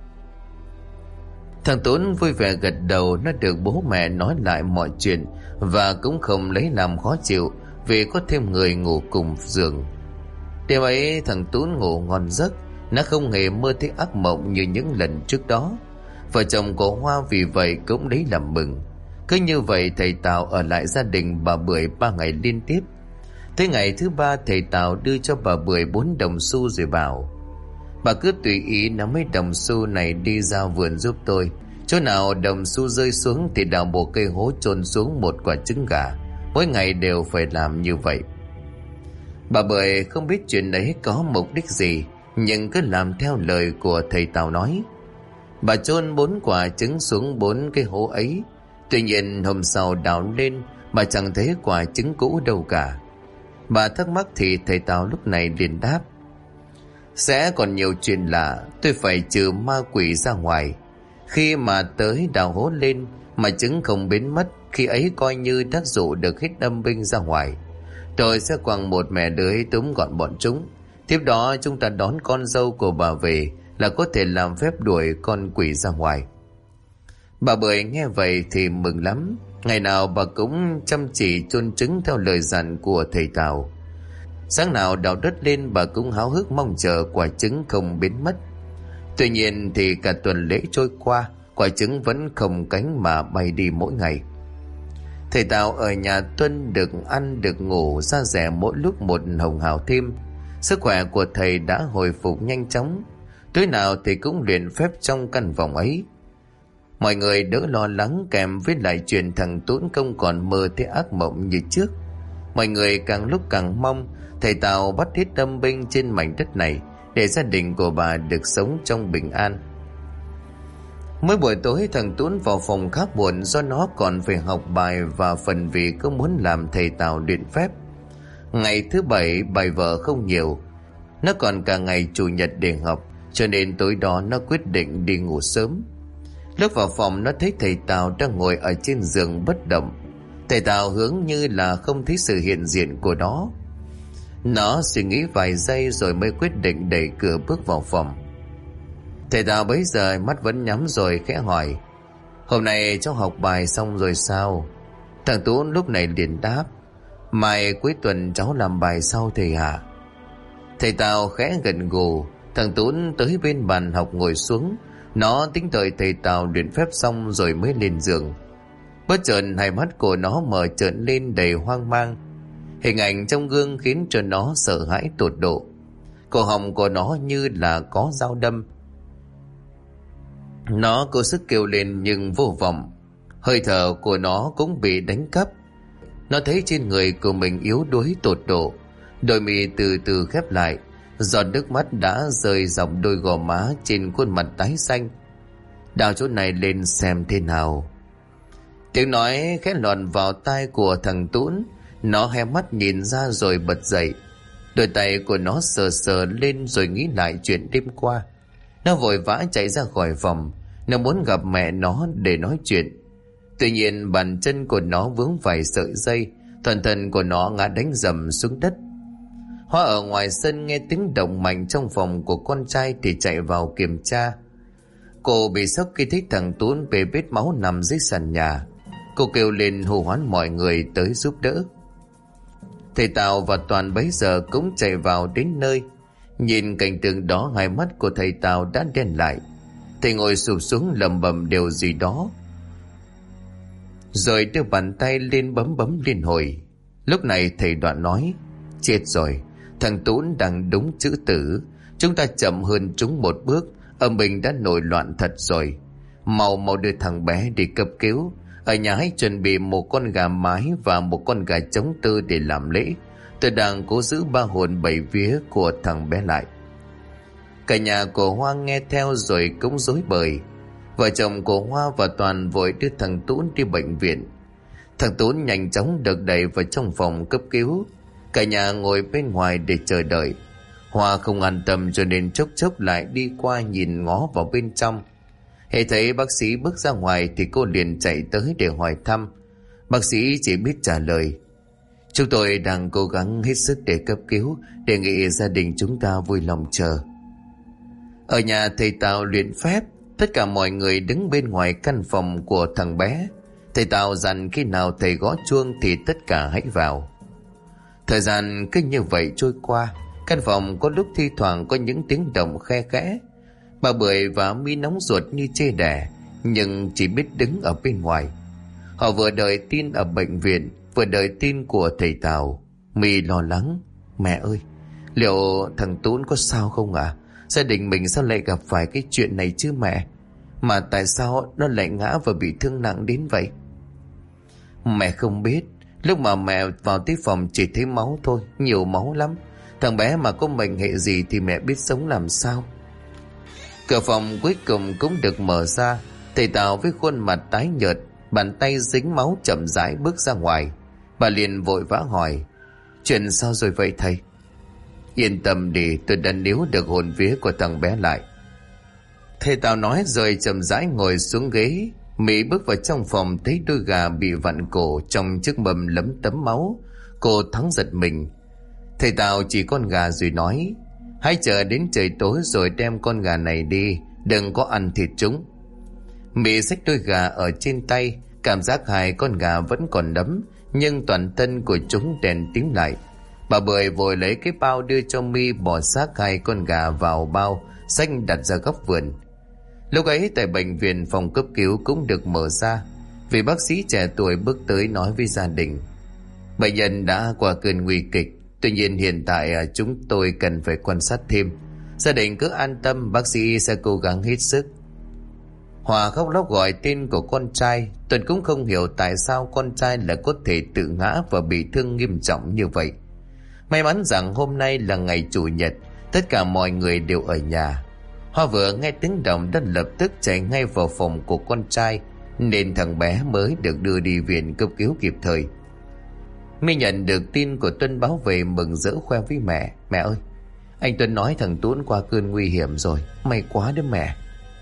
Thằng Tuấn vui vẻ gật đầu. Nó được bố mẹ nói lại mọi chuyện và cũng không lấy làm khó chịu vì có thêm người ngủ cùng giường. Đêm ấy thằng Tuấn ngủ ngon giấc. Nó không hề mơ thấy ác mộng như những lần trước đó. Vợ chồng của Hoa vì vậy cũng lấy làm mừng. Cứ như vậy thầy Tào ở lại gia đình bà Bưởi 3 ngày liên tiếp. Tới ngày thứ 3 thầy Tào đưa cho bà Bưởi 4 đồng xu rồi bảo: bà cứ tùy ý nắm mấy đồng xu này đi ra vườn giúp tôi. Chỗ nào đồng xu rơi xuống thì đào một cây hố chôn xuống một quả trứng gà. Mỗi ngày đều phải làm như vậy. Bà Bưởi không biết chuyện ấy có mục đích gì, nhưng cứ làm theo lời của thầy Tào nói. Bà chôn 4 quả trứng xuống 4 cái hố ấy. Tuy nhiên hôm sau đào lên, bà chẳng thấy quả trứng cũ đâu cả. Bà thắc mắc thì thầy Tào lúc này liền đáp: sẽ còn nhiều chuyện lạ, tôi phải trừ ma quỷ ra ngoài. Khi mà tới đào hố lên mà trứng không biến mất, khi ấy coi như đã dụ được hết âm binh ra ngoài. Tôi sẽ quăng một mẻ lưới túm gọn bọn chúng. Tiếp đó chúng ta đón con dâu của bà về là có thể làm phép đuổi con quỷ ra ngoài. Bà Bưởi nghe vậy thì mừng lắm. Ngày nào bà cũng chăm chỉ chôn trứng theo lời dặn của thầy Tào. Sáng nào đào đất lên bà cũng háo hức mong chờ quả trứng không biến mất. Tuy nhiên thì cả tuần lễ trôi qua, quả trứng vẫn không cánh mà bay đi mỗi ngày. Thầy Tào ở nhà Tuân được ăn được ngủ, da dẻ mỗi lúc một hồng hào thêm. Sức khỏe của thầy đã hồi phục nhanh chóng. Tối nào thầy cũng luyện phép trong căn phòng ấy. Mọi người đỡ lo lắng, kèm với lại chuyện thằng Tuấn không còn mơ thấy ác mộng như trước. Mọi người càng lúc càng mong thầy Tào bắt hết âm binh trên mảnh đất này để gia đình của bà được sống trong bình an. Mỗi buổi tối thằng Tuấn vào phòng khá buồn, do nó còn phải học bài và phần vì có muốn làm thầy Tào luyện phép. Ngày thứ 7 bài vở không nhiều, nó còn cả ngày chủ nhật để học, cho nên tối đó nó quyết định đi ngủ sớm. Lúc vào phòng nó thấy thầy Tào đang ngồi ở trên giường bất động. Thầy Tào hướng như là không thấy sự hiện diện của nó. Nó suy nghĩ vài giây rồi mới quyết định đẩy cửa bước vào phòng. Thầy Tào bấy giờ mắt vẫn nhắm rồi khẽ hỏi: hôm nay cháu học bài xong rồi sao? Thằng Tú lúc này liền đáp: mai cuối tuần cháu làm bài sau thầy hả? Thầy Tào khẽ gật gù. Thằng Tú tới bên bàn học ngồi xuống. Nó tính đợi thầy Tào luyện phép xong rồi mới lên giường. Bất chợt hai mắt của nó mở trợn lên đầy hoang mang. Hình ảnh trong gương khiến cho nó sợ hãi tột độ. Cổ họng của nó như là có dao đâm. Nó cố sức kêu lên nhưng vô vọng. Hơi thở của nó cũng bị đánh cắp. Nó thấy trên người của mình yếu đuối tột độ. Đôi mi từ từ khép lại. Giọt nước mắt đã rơi dọc đôi gò má trên khuôn mặt tái xanh. Đào chỗ này lên xem thế nào. Tiếng nói khẽ lọt vào tai của thằng Tún. Nó hé mắt nhìn ra rồi bật dậy. Đôi tay của nó sờ sờ lên rồi nghĩ lại chuyện đêm qua. Nó vội vã chạy ra khỏi phòng. Nó muốn gặp mẹ nó để nói chuyện. Tuy nhiên bàn chân của nó vướng phải sợi dây. Toàn thân của nó ngã đánh rầm xuống đất. Hoa ở ngoài sân nghe tiếng động mạnh trong phòng của con trai thì chạy vào kiểm tra. Cô bị sốc khi thấy thằng Tún bê bết máu nằm dưới sàn nhà. Cô kêu lên hô hoán mọi người tới giúp đỡ. Thầy Tào và Toàn bấy giờ cũng chạy vào đến nơi. Nhìn cảnh tượng đó, hai mắt của thầy Tào đã đen lại. Thầy ngồi sụp xuống lẩm bẩm điều gì đó, rồi đưa bàn tay lên bấm liên hồi. Lúc này thầy Đoạn nói: chết rồi, thằng Tún đang đúng chữ tử. Chúng ta chậm hơn chúng một bước, ở mình đã nổi loạn thật rồi. Mau đưa thằng bé đi cấp cứu. Ở nhà hãy chuẩn bị một con gà mái và một con gà trống tơ để làm lễ. Tôi đang cố giữ ba hồn bảy vía của thằng bé lại. Cả nhà của Hoa nghe theo rồi cũng rối bời. Vợ chồng của Hoa và Toàn vội đưa thằng Tún đi bệnh viện. Thằng Tún nhanh chóng được đẩy vào trong phòng cấp cứu. Cả nhà ngồi bên ngoài để chờ đợi. Hoa không an tâm cho nên chốc chốc lại đi qua nhìn ngó vào bên trong. Hễ thấy bác sĩ bước ra ngoài thì cô liền chạy tới để hỏi thăm. Bác sĩ chỉ biết trả lời: chúng tôi đang cố gắng hết sức để cấp cứu, đề nghị gia đình chúng ta vui lòng chờ. Ở nhà thầy Tào luyện phép. Tất cả mọi người đứng bên ngoài căn phòng của thằng bé. Thầy Tào dặn khi nào thầy gõ chuông thì tất cả hãy vào. Thời gian cứ như vậy trôi qua. Căn phòng có lúc thi thoảng có những tiếng động khe khẽ. Bà Bưởi và Mi nóng ruột như chê đẻ, nhưng chỉ biết đứng ở bên ngoài. Họ vừa đợi tin ở bệnh viện, vừa đợi tin của thầy Tào. Mi lo lắng: mẹ ơi, liệu thằng Tún có sao không ạ? Gia đình mình sao lại gặp phải cái chuyện này chứ mẹ? Mà tại sao nó lại ngã và bị thương nặng đến vậy? Mẹ không biết. Lúc mà mẹ vào tới phòng chỉ thấy máu thôi, nhiều máu lắm. Thằng bé mà có mệnh hệ gì thì mẹ biết sống làm sao. Cửa phòng cuối cùng cũng được mở ra. Thầy Tào với khuôn mặt tái nhợt, bàn tay dính máu chậm rãi bước ra ngoài. Bà liền vội vã hỏi: chuyện sao rồi vậy thầy? Yên tâm đi, tôi đã níu được hồn vía của thằng bé lại. Thầy Tào nói rồi chậm rãi ngồi xuống ghế. Mỹ bước vào trong phòng thấy đôi gà bị vặn cổ trong chiếc mâm lấm tấm máu. Cô thoáng giật mình. Thầy Tào chỉ con gà rồi nói: hãy chờ đến trời tối rồi đem con gà này đi, đừng có ăn thịt chúng. Mỹ xách đôi gà ở trên tay, cảm giác hai con gà vẫn còn đấm, nhưng toàn thân của chúng đèn tím lại. Bà Bưởi vội lấy cái bao đưa cho Mi bỏ xác hai con gà vào bao, xách đặt ra góc vườn. Lúc ấy tại bệnh viện, phòng cấp cứu cũng được mở ra. Vị bác sĩ trẻ tuổi bước tới nói với gia đình: bệnh nhân đã qua cơn nguy kịch, tuy nhiên hiện tại chúng tôi cần phải quan sát thêm. Gia đình cứ an tâm, bác sĩ sẽ cố gắng hết sức. Hòa khóc lóc gọi tên của con trai. Tuấn cũng không hiểu tại sao con trai lại có thể tự ngã và bị thương nghiêm trọng như vậy. May mắn rằng hôm nay là ngày chủ nhật, tất cả mọi người đều ở nhà. Hoa vừa nghe tiếng động đã lập tức chạy ngay vào phòng của con trai, nên thằng bé mới được đưa đi viện cấp cứu kịp thời. Mi nhận được tin của Tuấn báo về mừng rỡ khoe với mẹ: mẹ ơi, anh Tuấn nói thằng Tuấn qua cơn nguy hiểm rồi, may quá đấy mẹ.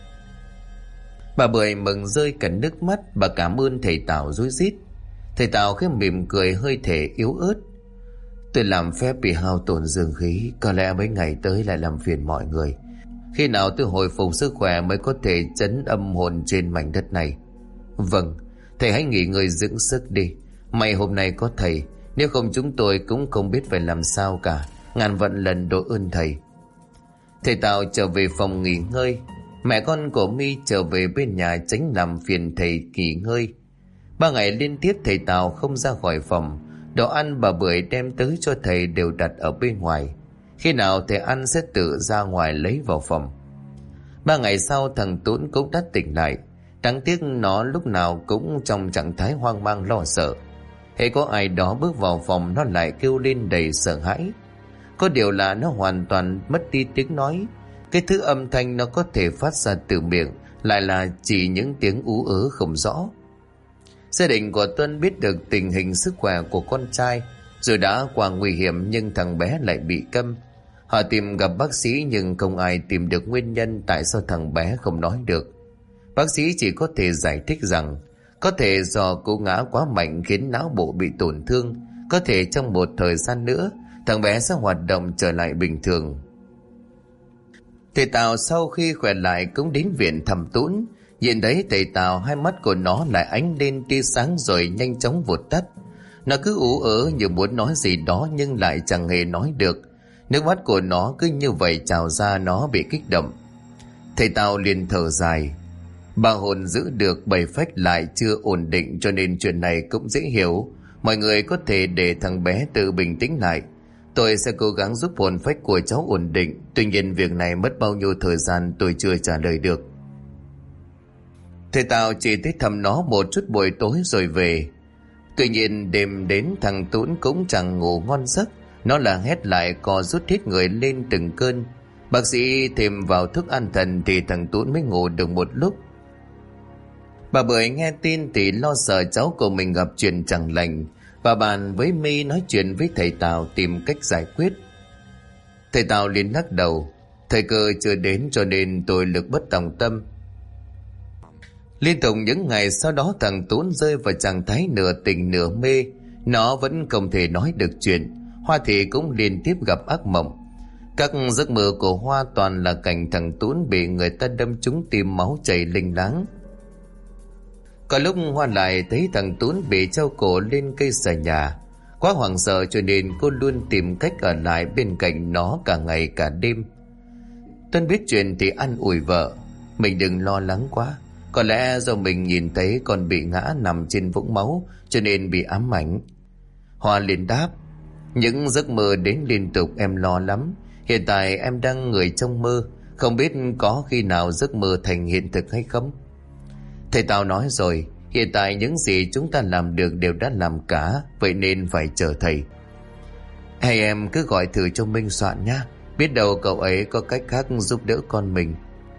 Bà Bưởi mừng rơi cả nước mắt. Bà cảm ơn thầy Tào rối rít. Thầy Tào khẽ mỉm cười hơi thể yếu ớt: tôi làm phép bị hao tổn dương khí, có lẽ mấy ngày tới lại làm phiền mọi người. Khi nào tôi hồi phục sức khỏe mới có thể trấn âm hồn trên mảnh đất này. Vâng, thầy hãy nghỉ ngơi dưỡng sức đi. May hôm nay có thầy, nếu không chúng tôi cũng không biết phải làm sao cả. Ngàn vạn lần đội ơn thầy. Thầy Tào trở về phòng nghỉ ngơi. Mẹ con của Mi trở về bên nhà tránh làm phiền thầy nghỉ ngơi. 3 ngày liên tiếp thầy Tào không ra khỏi phòng. Đồ ăn bà Bưởi đem tới cho thầy đều đặt ở bên ngoài. Khi nào thầy ăn sẽ tự ra ngoài lấy vào phòng. 3 ngày sau thằng Tún cũng đã tỉnh lại. Đáng tiếc nó lúc nào cũng trong trạng thái hoang mang lo sợ. Hễ có ai đó bước vào phòng nó lại kêu lên đầy sợ hãi. Có điều là nó hoàn toàn mất đi tiếng nói. Cái thứ âm thanh nó có thể phát ra từ miệng lại là chỉ những tiếng ú ớ không rõ. Gia đình của Tuân biết được tình hình sức khỏe của con trai, rồi đã qua nguy hiểm nhưng thằng bé lại bị câm. Họ tìm gặp bác sĩ nhưng không ai tìm được nguyên nhân tại sao thằng bé không nói được. Bác sĩ chỉ có thể giải thích rằng có thể do cú ngã quá mạnh khiến não bộ bị tổn thương, có thể trong một thời gian nữa thằng bé sẽ hoạt động trở lại bình thường. Thầy Tào sau khi khỏe lại cũng đến viện thăm Tún. Nhìn thấy thầy Tào, hai mắt của nó lại ánh lên tia sáng rồi nhanh chóng vụt tắt. Nó cứ ú ớ như muốn nói gì đó nhưng lại chẳng hề nói được. Nước mắt của nó cứ như vậy trào ra, nó bị kích động. Thầy Tào liền thở dài. Bà hồn giữ được 7 phách lại chưa ổn định, cho nên chuyện này cũng dễ hiểu. Mọi người có thể để thằng bé tự bình tĩnh lại. Tôi sẽ cố gắng giúp hồn phách của cháu ổn định. Tuy nhiên việc này mất bao nhiêu thời gian tôi chưa trả lời được. Thầy Tào chỉ thấy thăm nó một chút buổi tối rồi về. Tuy nhiên đêm đến thằng Tún cũng chẳng ngủ ngon giấc. Nó là hét lại co rút hết người lên từng cơn. Bác sĩ thêm vào thuốc an thần thì thằng Tún mới ngủ được một lúc. Bà Bưởi nghe tin thì lo sợ cháu của mình gặp chuyện chẳng lành. Bà bàn với My nói chuyện với thầy Tào tìm cách giải quyết. Thầy Tào liền lắc đầu. Thời cơ chưa đến cho nên tôi lực bất tòng tâm. Liên tục những ngày sau đó thằng Tún rơi vào trạng thái nửa tỉnh nửa mê. Nó vẫn không thể nói được chuyện. Hoa thì cũng liên tiếp gặp ác mộng. Các giấc mơ của Hoa toàn là cảnh thằng Tún bị người ta đâm trúng tim, máu chảy linh láng. Có lúc Hoa lại thấy thằng Tún bị treo cổ lên cây xà nhà. Quá hoảng sợ cho nên cô luôn tìm cách ở lại bên cạnh nó cả ngày cả đêm. Tuân biết chuyện thì an ủi vợ. Mình đừng lo lắng quá. Có lẽ do mình nhìn thấy con bị ngã nằm trên vũng máu cho nên bị ám ảnh. Hoa liền đáp. Những giấc mơ đến liên tục em lo lắm. Hiện tại em đang người trong mơ, không biết có khi nào giấc mơ thành hiện thực hay không. Thầy Tào nói rồi, hiện tại những gì chúng ta làm được đều đã làm cả, vậy nên phải chờ thầy. Hay em cứ gọi thử cho Minh Soạn nhá, biết đâu cậu ấy có cách khác giúp đỡ con mình.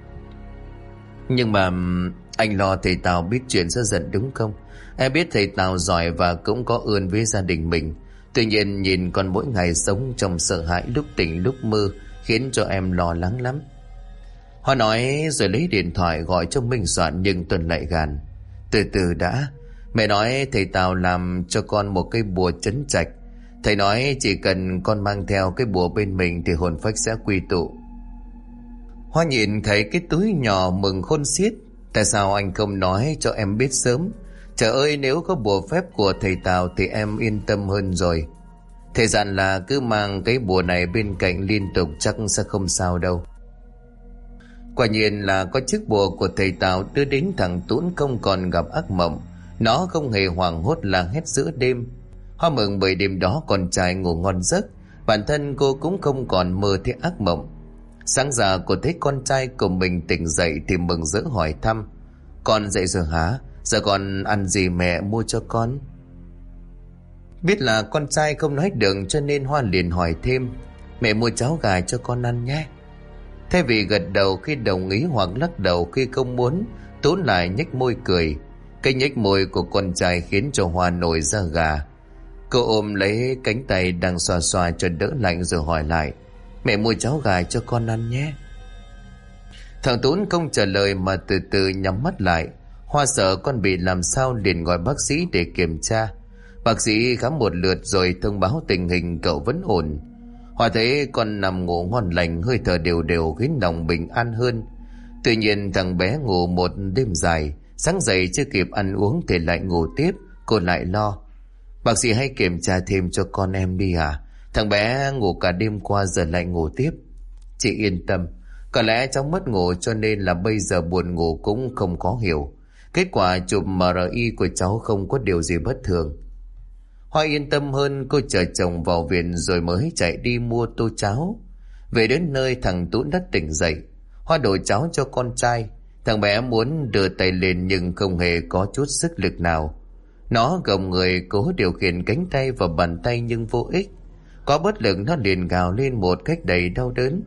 Nhưng mà anh lo thầy Tào biết chuyện sẽ giận đúng không? Em biết thầy Tào giỏi và cũng có ơn với gia đình mình. Tuy nhiên nhìn con mỗi ngày sống trong sợ hãi lúc tỉnh lúc mơ khiến cho em lo lắng lắm. Hoa nói rồi lấy điện thoại gọi cho Minh Soạn nhưng Tuân lại gàn. Từ từ đã. Mẹ nói thầy Tào làm cho con một cái bùa trấn trạch. Thầy nói chỉ cần con mang theo cái bùa bên mình thì hồn phách sẽ quy tụ. Hoa nhìn thấy cái túi nhỏ mừng khôn xiết. Tại sao anh không nói cho em biết sớm? Trời ơi, nếu có bùa phép của thầy Tào thì em yên tâm hơn rồi. Thầy dặn là cứ mang cái bùa này bên cạnh liên tục, chắc sẽ không sao đâu. Quả nhiên là có chiếc bùa của thầy Tào đưa đến thằng Tún không còn gặp ác mộng. Nó không hề hoảng hốt la hét giữa đêm. Hoa mừng bởi đêm đó con trai ngủ ngon giấc. Bản thân cô cũng không còn mơ thấy ác mộng. Sáng ra cô thấy con trai của mình tỉnh dậy thì mừng rỡ hỏi thăm. Con dậy rồi hả? Giờ con ăn gì mẹ mua cho con? Biết là con trai không nói được cho nên Hoa liền hỏi thêm. Mẹ mua cháo gà cho con ăn nhé. Thay vì gật đầu khi đồng ý hoặc lắc đầu khi không muốn, Tún lại nhếch môi cười. Cái nhếch môi của con trai khiến cho Hoa nổi da gà. Cô ôm lấy cánh tay đang xoa xoa cho đỡ lạnh rồi hỏi lại. Mẹ mua cháo gà cho con ăn nhé. Thằng Tún không trả lời mà từ từ nhắm mắt lại. Hoa sợ con bị làm sao liền gọi bác sĩ để kiểm tra. Bác sĩ khám một lượt rồi thông báo tình hình cậu vẫn ổn. Hoa thấy con nằm ngủ ngon lành, hơi thở đều đều khiến lòng bình an hơn. Tuy nhiên thằng bé ngủ một đêm dài, sáng dậy chưa kịp ăn uống thì lại ngủ tiếp. Cô lại lo. Bác sĩ hãy kiểm tra thêm cho con em đi à? Thằng bé ngủ cả đêm qua giờ lại ngủ tiếp. Chị yên tâm, có lẽ cháu mất ngủ cho nên là bây giờ buồn ngủ cũng không có hiểu. Kết quả chụp MRI của cháu không có điều gì bất thường. Hoa yên tâm hơn, cô chờ chồng vào viện rồi mới chạy đi mua tô cháo. Về đến nơi thằng Tún đã tỉnh dậy. Hoa đổ cháo cho con trai. Thằng bé muốn đưa tay lên nhưng không hề có chút sức lực nào. Nó gồng người cố điều khiển cánh tay và bàn tay nhưng vô ích. Có bất lực nó liền gào lên một cách đầy đau đớn.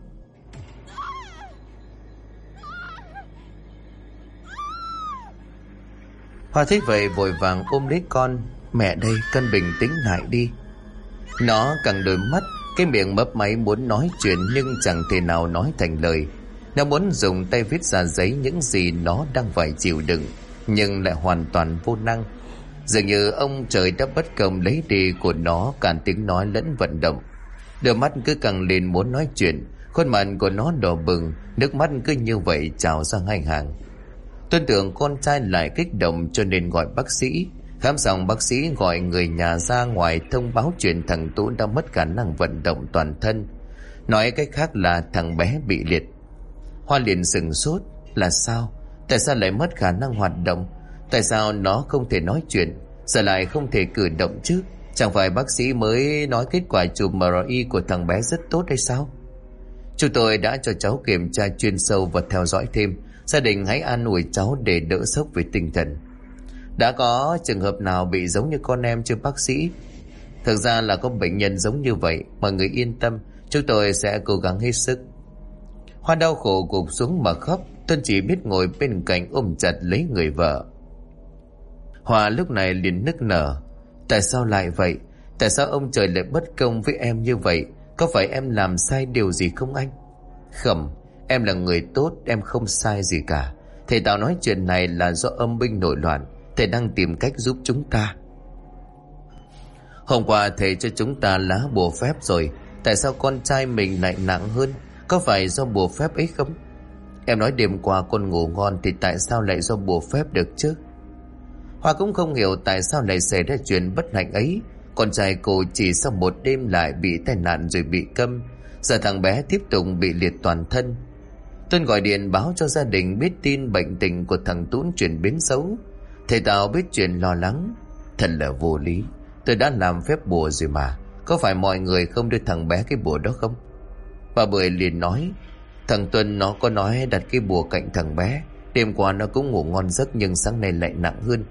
Hoa thấy vậy vội vàng ôm lấy con. Mẹ đây, cân bình tĩnh lại đi. Nó căng đôi mắt, cái miệng mấp máy muốn nói chuyện nhưng chẳng thể nào nói thành lời. Nó muốn dùng tay viết ra giấy những gì nó đang phải chịu đựng, nhưng lại hoàn toàn vô năng. Dường như ông trời đã bất công lấy đi của nó cả tiếng nói lẫn vận động. Đôi mắt cứ căng lên muốn nói chuyện, khuôn mặt của nó đỏ bừng, nước mắt cứ như vậy trào ra hai hàng. Tôi tưởng con trai lại kích động cho nên gọi bác sĩ. Khám xong bác sĩ gọi người nhà ra ngoài thông báo chuyện thằng Tú đã mất khả năng vận động toàn thân. Nói cách khác là thằng bé bị liệt. Hoa liền sửng sốt. Là sao? Tại sao lại mất khả năng hoạt động? Tại sao nó không thể nói chuyện, giờ lại không thể cử động chứ? Chẳng phải bác sĩ mới nói kết quả chụp MRI của thằng bé rất tốt hay sao? Chúng tôi đã cho cháu kiểm tra chuyên sâu và theo dõi thêm. Gia đình hãy an ủi cháu để đỡ sốc về tinh thần. Đã có trường hợp nào bị giống như con em chưa bác sĩ? Thực ra là có bệnh nhân giống như vậy. Mọi người yên tâm, chúng tôi sẽ cố gắng hết sức. Hoa đau khổ gục xuống mà khóc. Tuân chỉ biết ngồi bên cạnh ôm chặt lấy người vợ. Hoa lúc này liền nức nở. Tại sao lại vậy? Tại sao ông trời lại bất công với em như vậy? Có phải em làm sai điều gì không anh? Không, em là người tốt, em không sai gì cả. Thầy Tào nói chuyện này là do âm binh nổi loạn. Thầy đang tìm cách giúp chúng ta. Hôm qua thầy cho chúng ta lá bùa phép rồi. Tại sao con trai mình lại nặng hơn? Có phải do bùa phép ấy không? Em nói đêm qua con ngủ ngon thì tại sao lại do bùa phép được chứ? Hoa cũng không hiểu tại sao lại xảy ra chuyện bất hạnh ấy. Con trai cô chỉ sau một đêm lại bị tai nạn rồi bị câm. Giờ thằng bé tiếp tục bị liệt toàn thân. Tuân gọi điện báo cho gia đình biết tin bệnh tình của thằng Tún chuyển biến xấu. Thầy Tào biết chuyện lo lắng. Thật là vô lý. Tôi đã làm phép bùa rồi mà. Có phải mọi người không đưa thằng bé cái bùa đó không? Bà Bưởi liền nói. Thằng Tuân nó có nói đặt cái bùa cạnh thằng bé. Đêm qua nó cũng ngủ ngon giấc nhưng sáng nay lại nặng hơn.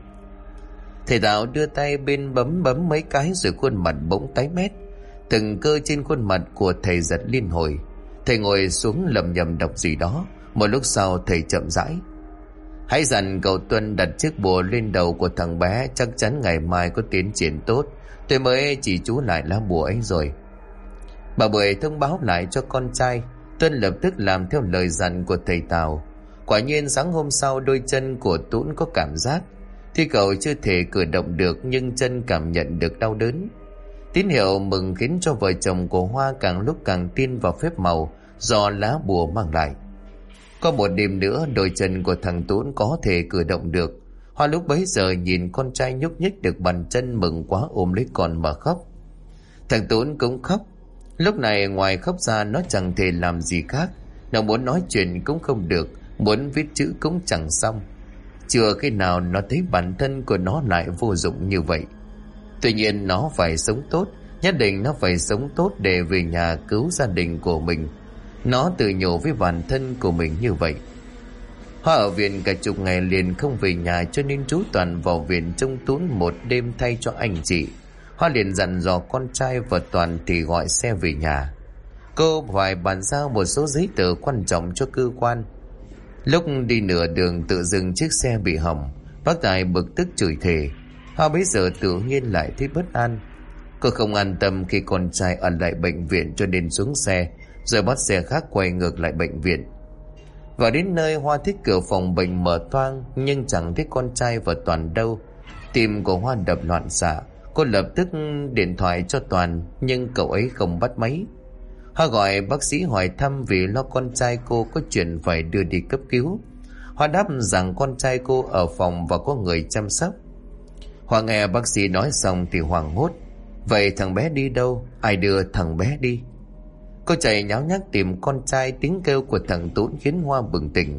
Thầy Tào đưa tay bên bấm mấy cái rồi khuôn mặt bỗng tái mét. Từng cơ trên khuôn mặt của thầy giật liên hồi. Thầy ngồi xuống lẩm nhẩm đọc gì đó. Một lúc sau thầy chậm rãi. Hãy dặn cậu Tuân đặt chiếc bùa lên đầu của thằng bé. Chắc chắn ngày mai có tiến triển tốt. Tôi mới chỉ chú lại lá bùa ấy rồi. Bà Bưởi thông báo lại cho con trai. Tuân lập tức làm theo lời dặn của thầy Tào. Quả nhiên sáng hôm sau đôi chân của Tún có cảm giác. Tuy cậu chưa thể cử động được nhưng chân cảm nhận được đau đớn. Tín hiệu mừng khiến cho vợ chồng của Hoa càng lúc càng tin vào phép màu do lá bùa mang lại. Có một đêm nữa đôi chân của thằng Tún có thể cử động được. Hoa lúc bấy giờ nhìn con trai nhúc nhích được bàn chân mừng quá ôm lấy con mà khóc. Thằng Tún cũng khóc. Lúc này ngoài khóc ra nó chẳng thể làm gì khác. Nó muốn nói chuyện cũng không được, muốn viết chữ cũng chẳng xong. Chưa khi nào nó thấy bản thân của nó lại vô dụng như vậy. Tuy nhiên nó phải sống tốt. Nhất định nó phải sống tốt để về nhà cứu gia đình của mình. Nó tự nhủ với bản thân của mình như vậy. Hoa ở viện cả chục ngày liền không về nhà cho nên chú Toàn vào viện trông Tún một đêm thay cho anh chị. Hoa liền dặn dò con trai và Toàn thì gọi xe về nhà. Cô phải bàn giao một số giấy tờ quan trọng cho cơ quan. Lúc đi nửa đường tự dưng chiếc xe bị hỏng. Bác Tài bực tức chửi thề. Hoa bây giờ tự nhiên lại thấy bất an. Cô không an tâm khi con trai ở lại bệnh viện cho nên xuống xe rồi bắt xe khác quay ngược lại bệnh viện. Vào đến nơi Hoa thấy cửa phòng bệnh mở toang nhưng chẳng thấy con trai và Toàn đâu. Tim của Hoa đập loạn xạ. Cô lập tức điện thoại cho Toàn nhưng cậu ấy không bắt máy. Hoa gọi bác sĩ hỏi thăm vì lo con trai cô có chuyện phải đưa đi cấp cứu. Hoa đáp rằng con trai cô ở phòng và có người chăm sóc. Hoa nghe bác sĩ nói xong thì hoảng hốt. Vậy thằng bé đi đâu? Ai đưa thằng bé đi? Cô chạy nháo nhác tìm con trai. Tiếng kêu của thằng Tún khiến Hoa bừng tỉnh.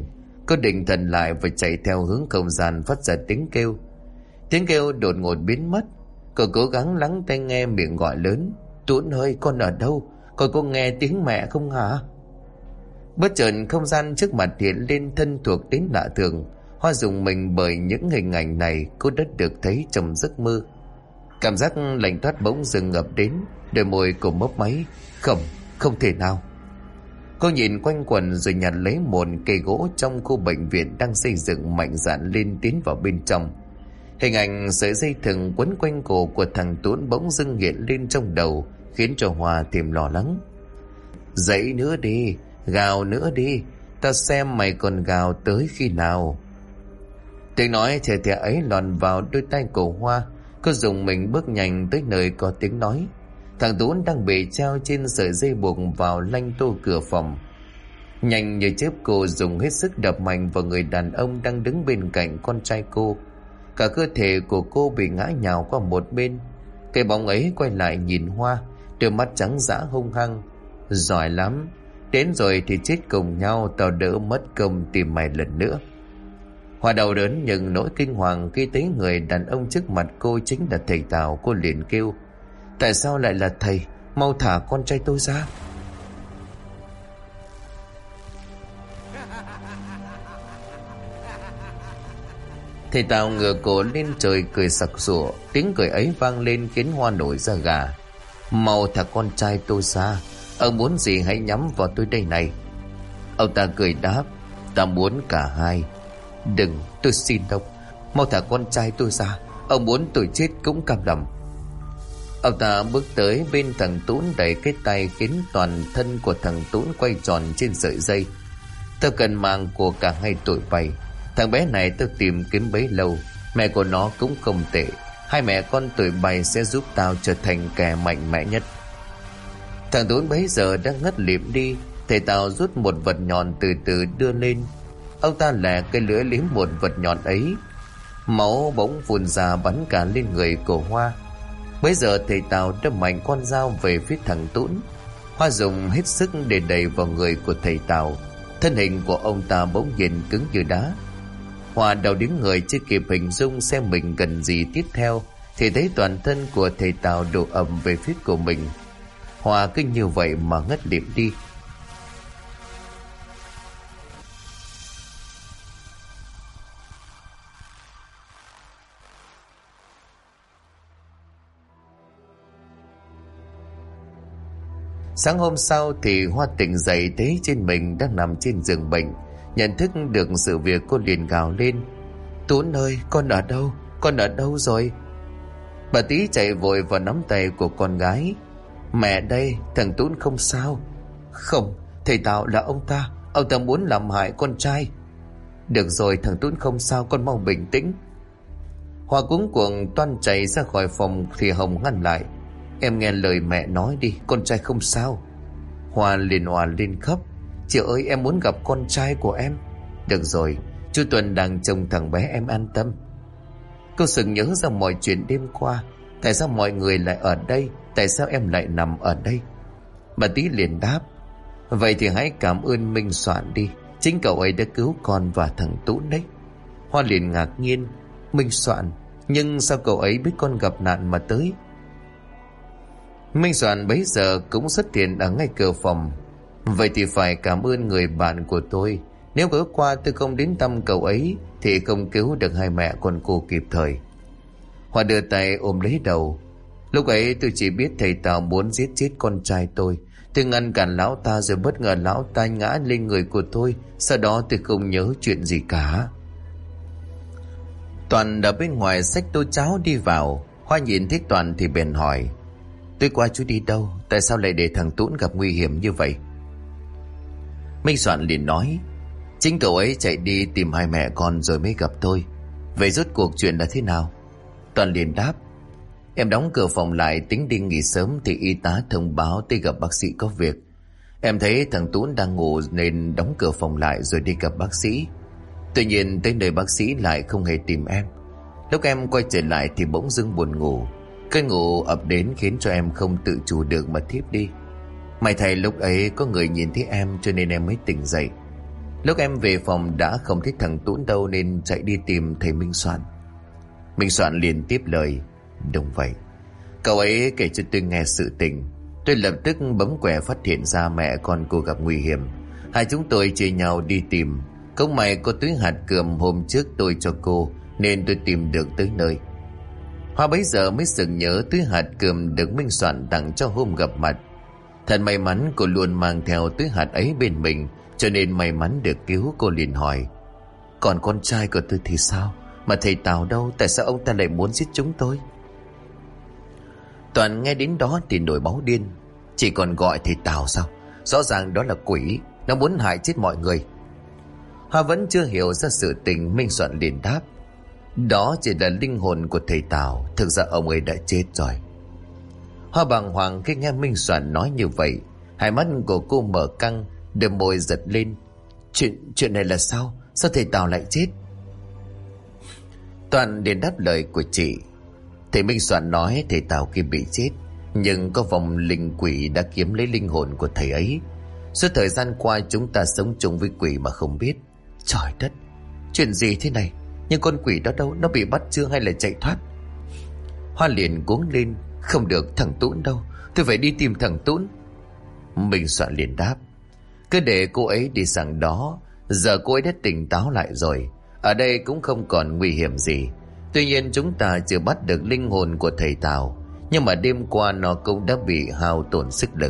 Cô định thần lại và chạy theo hướng không gian phát ra tiếng kêu. Tiếng kêu đột ngột biến mất. Cô cố gắng lắng tai nghe, miệng gọi lớn: Tuấn ơi, con ở đâu? Con có nghe tiếng mẹ không hả? Bất chợt không gian trước mặt hiện lên thân thuộc đến lạ thường. Hoa rùng mình bởi những hình ảnh này cô đã được thấy trong giấc mơ. Cảm giác lạnh toát bỗng dừng ập đến, đôi môi cô mấp máy. Không thể nào. Cô nhìn quanh quần rồi nhặt lấy một cây gỗ trong khu bệnh viện đang xây dựng, mạnh dạn lên tiến vào bên trong. Hình ảnh sợi dây thừng quấn quanh cổ của thằng Tuấn bỗng dưng hiện lên trong đầu, khiến cho Hoa thêm lo lắng. Dậy nữa đi, gào nữa đi, ta xem mày còn gào tới khi nào. Tiếng nói thè thè ấy lọt vào đôi tai của Hoa. Cô dùng mình bước nhanh tới nơi có tiếng nói. Thằng Tuấn đang bị treo trên sợi dây buộc vào lanh tô cửa phòng. Nhanh như chớp, cô dùng hết sức đập mạnh vào người đàn ông đang đứng bên cạnh con trai cô. Cả cơ thể của cô bị ngã nhào qua một bên. Cái bóng ấy quay lại nhìn Hoa, đôi mắt trắng dã hung hăng. Giỏi lắm, đến rồi thì chết cùng nhau, tao đỡ mất công tìm mày lần nữa. Hoa đau đớn nhưng nỗi kinh hoàng khi thấy người đàn ông trước mặt cô chính là thầy Tào. Cô liền kêu: Tại sao lại là thầy? Mau thả con trai tôi ra. Thầy Tào ngửa cổ lên trời cười sặc sụa. Tiếng cười ấy vang lên khiến Hoa nổi da gà. Mau thả con trai tôi ra. Ông muốn gì hãy nhắm vào tôi đây này. Ông ta cười đáp: Ta muốn cả hai. Đừng, tôi xin ông, mau thả con trai tôi ra. Ông muốn tôi chết cũng cam lòng. Ông ta bước tới bên thằng Tuấn, đẩy cái tay khiến toàn thân của thằng Tuấn quay tròn trên sợi dây. Tao cần mạng của cả hai tụi bay. Thằng bé này tao tìm kiếm bấy lâu, mẹ của nó cũng không tệ. Hai mẹ con tụi bay sẽ giúp tao trở thành kẻ mạnh mẽ nhất. Thằng Tuấn bấy giờ đang ngất lịm đi. Thầy Tào rút một vật nhọn từ từ đưa lên. Ông ta lẻ cái lưỡi liếm một vật nhọn ấy. Máu bỗng phun ra bắn cả lên người của Hoa. Bây giờ thầy Tào đâm mạnh con dao về phía thằng Tuấn. Hoa dùng hết sức để đẩy vào người của thầy Tào. Thân hình của ông ta bỗng nhiên cứng như đá. Hoa đau đến người, chưa kịp hình dung xem mình cần gì tiếp theo thì thấy toàn thân của thầy Tào đổ ầm về phía của mình. Hoa cứ như vậy mà ngất lịm đi. Sáng hôm sau thì Hoa tỉnh dậy thấy trên mình đang nằm trên giường bệnh. Nhận thức được sự việc, cô liền gào lên: Tuấn ơi, con ở đâu? Con ở đâu rồi? Bà Tí chạy vội vào nắm tay của con gái. Mẹ đây, thằng Tuấn không sao. Không, thầy Tào là ông ta muốn làm hại con trai. Được rồi, thằng Tuấn không sao, con mau bình tĩnh. Hoa cuống cuồng toan chạy ra khỏi phòng thì Hồng ngăn lại. Em nghe lời mẹ nói đi, con trai không sao. Hoa liền òa lên khóc: Chị ơi, em muốn gặp con trai của em. Được rồi, chú Tuấn đang trông thằng bé, em an tâm. Cô sực nhớ ra mọi chuyện đêm qua. Tại sao mọi người lại ở đây? Tại sao em lại nằm ở đây? Bà Tí liền đáp: Vậy thì hãy cảm ơn Minh Soạn đi. Chính cậu ấy đã cứu con và thằng Tuấn đấy. Hoa liền ngạc nhiên: Minh Soạn? Nhưng sao cậu ấy biết con gặp nạn mà tới? Minh Soạn bấy giờ cũng xuất hiện ở ngay cửa phòng. Vậy thì phải cảm ơn người bạn của tôi. Nếu bữa qua tôi không đến thăm cậu ấy thì không cứu được hai mẹ con cô kịp thời. Hoa đưa tay ôm lấy đầu. Lúc ấy tôi chỉ biết thầy Tào muốn giết chết con trai tôi. Tôi ngăn cản lão ta rồi bất ngờ lão ta ngã lên người của tôi. Sau đó tôi không nhớ chuyện gì cả. Toàn ở bên ngoài xách tô cháo đi vào. Hoa nhìn thấy Toàn thì bèn hỏi: Tối qua chú đi đâu? Tại sao lại để thằng Tuấn gặp nguy hiểm như vậy? Minh Soạn liền nói: Chính cậu ấy chạy đi tìm hai mẹ con rồi mới gặp tôi. Vậy rốt cuộc chuyện là thế nào? Toàn liền đáp: Em đóng cửa phòng lại tính đi nghỉ sớm thì y tá thông báo tới gặp bác sĩ có việc. Em thấy thằng Tuấn đang ngủ nên đóng cửa phòng lại rồi đi gặp bác sĩ. Tuy nhiên tới nơi bác sĩ lại không hề tìm em. Lúc em quay trở lại thì bỗng dưng buồn ngủ. Cơn ngủ ập đến khiến cho em không tự chủ được mà thiếp đi. May thay lúc ấy có người nhìn thấy em cho nên em mới tỉnh dậy. Lúc em về phòng đã không thấy thằng Tuấn đâu, nên chạy đi tìm thầy Minh Soạn. Minh Soạn liền tiếp lời: Đúng vậy, cậu ấy kể cho tôi nghe sự tình. Tôi lập tức bấm quẻ phát hiện ra mẹ con cô gặp nguy hiểm. Hai chúng tôi chia nhau đi tìm. Cũng may có túi hạt cườm hôm trước tôi cho cô, nên tôi tìm được tới nơi. Hoa bấy giờ mới sực nhớ túi hạt cườm được Minh Soạn tặng cho hôm gặp mặt. Thật may mắn cô luôn mang theo túi hạt ấy bên mình, cho nên may mắn được cứu. Cô liền hỏi: Còn con trai của tôi thì sao? Mà thầy Tào đâu? Tại sao ông ta lại muốn giết chúng tôi? Toàn nghe đến đó thì nổi máu điên. Chỉ còn gọi thầy Tào sao? Rõ ràng đó là quỷ, nó muốn hại chết mọi người. Hoa vẫn chưa hiểu ra sự tình. Minh Soạn liền đáp: Đó chỉ là linh hồn của thầy Tào, thực ra ông ấy đã chết rồi. Hoa bàng hoàng khi nghe Minh Soạn nói như vậy. Hai mắt của cô mở căng, đôi môi giật lên. Chuyện này là sao? Sao thầy Tào lại chết? Toàn liền đáp lời của chị. Thầy Minh Soạn nói thầy Tào kia bị chết, nhưng có vòng linh quỷ đã kiếm lấy linh hồn của thầy ấy. Suốt thời gian qua chúng ta sống chung với quỷ mà không biết. Trời đất, chuyện gì thế này? Nhưng con quỷ đó đâu? Nó bị bắt chưa hay là chạy thoát? Hoa liền cuống lên: Không được, thằng Tuấn đâu? Tôi phải đi tìm thằng Tuấn. Minh Soạn liền đáp: Cứ để cô ấy đi sang đó. Giờ cô ấy đã tỉnh táo lại rồi, ở đây cũng không còn nguy hiểm gì. Tuy nhiên chúng ta chưa bắt được linh hồn của thầy Tào, nhưng mà đêm qua nó cũng đã bị hao tổn sức lực.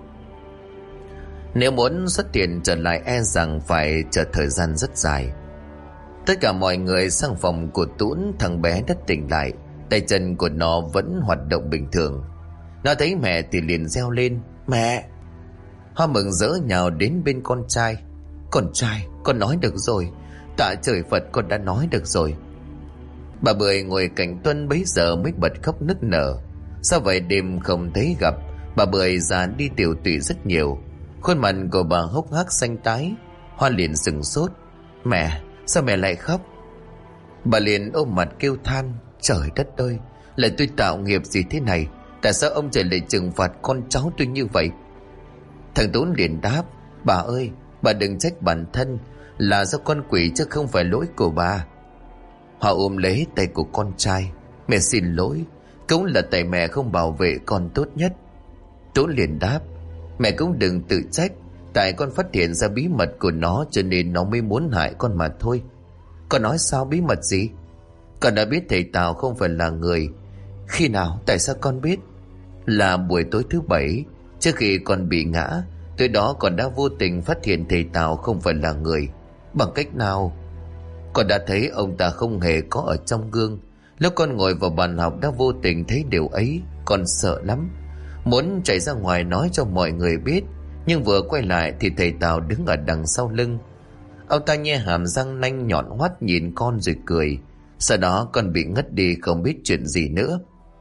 Nếu muốn xuất hiện trở lại e rằng phải chờ thời gian rất dài. Tất cả mọi người sang phòng của Tuấn. Thằng bé đã tỉnh lại, tay chân của nó vẫn hoạt động bình thường. Nó thấy mẹ thì liền reo lên: Mẹ! Hoa mừng rỡ nhào đến bên con trai. Con trai, con nói được rồi. Tạ trời Phật, con đã nói được rồi. Bà Bưởi ngồi cạnh Tuân bấy giờ mới bật khóc nức nở. Sao vậy đêm không thấy gặp? Bà Bưởi già đi tiểu tụy rất nhiều, khuôn mặt của bà hốc hác xanh tái. Hoa liền sừng sốt: Mẹ, sao mẹ lại khóc? Bà liền ôm mặt kêu than: Trời đất ơi, là tôi tạo nghiệp gì thế này? Tại sao ông trời lại trừng phạt con cháu tôi như vậy? Thằng Tuấn liền đáp: Bà ơi, bà đừng trách bản thân, là do con quỷ chứ không phải lỗi của bà. Hoa ôm lấy tay của con trai: Mẹ xin lỗi, cũng là tại mẹ không bảo vệ con tốt nhất. Tuấn liền đáp: Mẹ cũng đừng tự trách, tại con phát hiện ra bí mật của nó cho nên nó mới muốn hại con mà thôi. Con nói sao? Bí mật gì? Con đã biết thầy Tào không phải là người. Khi nào? Tại sao con biết? Là buổi tối thứ Bảy, trước khi con bị ngã. Tối đó con đã vô tình phát hiện thầy Tào không phải là người. Bằng cách nào? Con đã thấy ông ta không hề có ở trong gương. Lúc con ngồi vào bàn học đã vô tình thấy điều ấy. Con sợ lắm, muốn chạy ra ngoài nói cho mọi người biết, nhưng vừa quay lại thì thầy Tào đứng ở đằng sau lưng. Ông ta nhe hàm răng nanh nhọn hoắt nhìn con rồi cười. Sau đó con bị ngất đi, không biết chuyện gì nữa.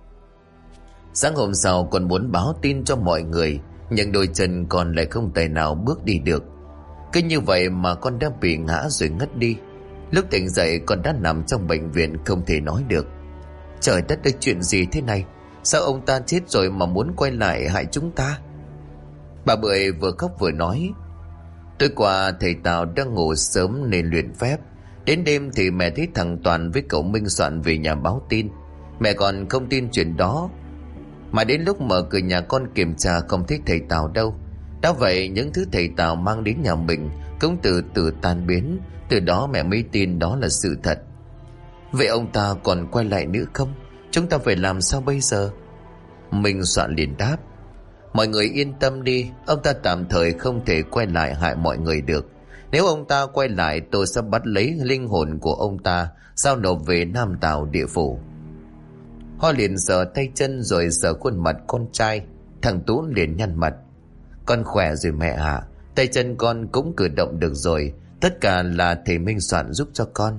Sáng hôm sau con muốn báo tin cho mọi người, nhưng đôi chân con lại không tài nào bước đi được. Cứ như vậy mà con đã bị ngã rồi ngất đi. Lúc tỉnh dậy con đã nằm trong bệnh viện, không thể nói được. Trời đất ơi, chuyện gì thế này? Sao ông ta chết rồi mà muốn quay lại hại chúng ta? Bà Bưởi vừa khóc vừa nói: Tối qua thầy Tào đang ngủ sớm nên luyện phép. Đến đêm thì mẹ thấy thằng Toàn với cậu Minh Soạn về nhà báo tin. Mẹ còn không tin chuyện đó, mà đến lúc mở cửa nhà con kiểm tra không thấy thầy Tào đâu. Đã vậy những thứ thầy Tào mang đến nhà mình cũng từ từ tan biến. Từ đó mẹ mới tin đó là sự thật. Vậy ông ta còn quay lại nữa không? Chúng ta phải làm sao bây giờ? Minh Soạn liền đáp: Mọi người yên tâm đi, ông ta tạm thời không thể quay lại hại mọi người được. Nếu ông ta quay lại, tôi sẽ bắt lấy linh hồn của ông ta, giao nộp về Nam Tào địa phủ. Hoa liền sờ tay chân rồi sờ khuôn mặt con trai. Thằng Tú liền nhăn mặt: Con khỏe rồi mẹ ạ, tay chân con cũng cử động được rồi. Tất cả là thầy Minh Soạn giúp cho con.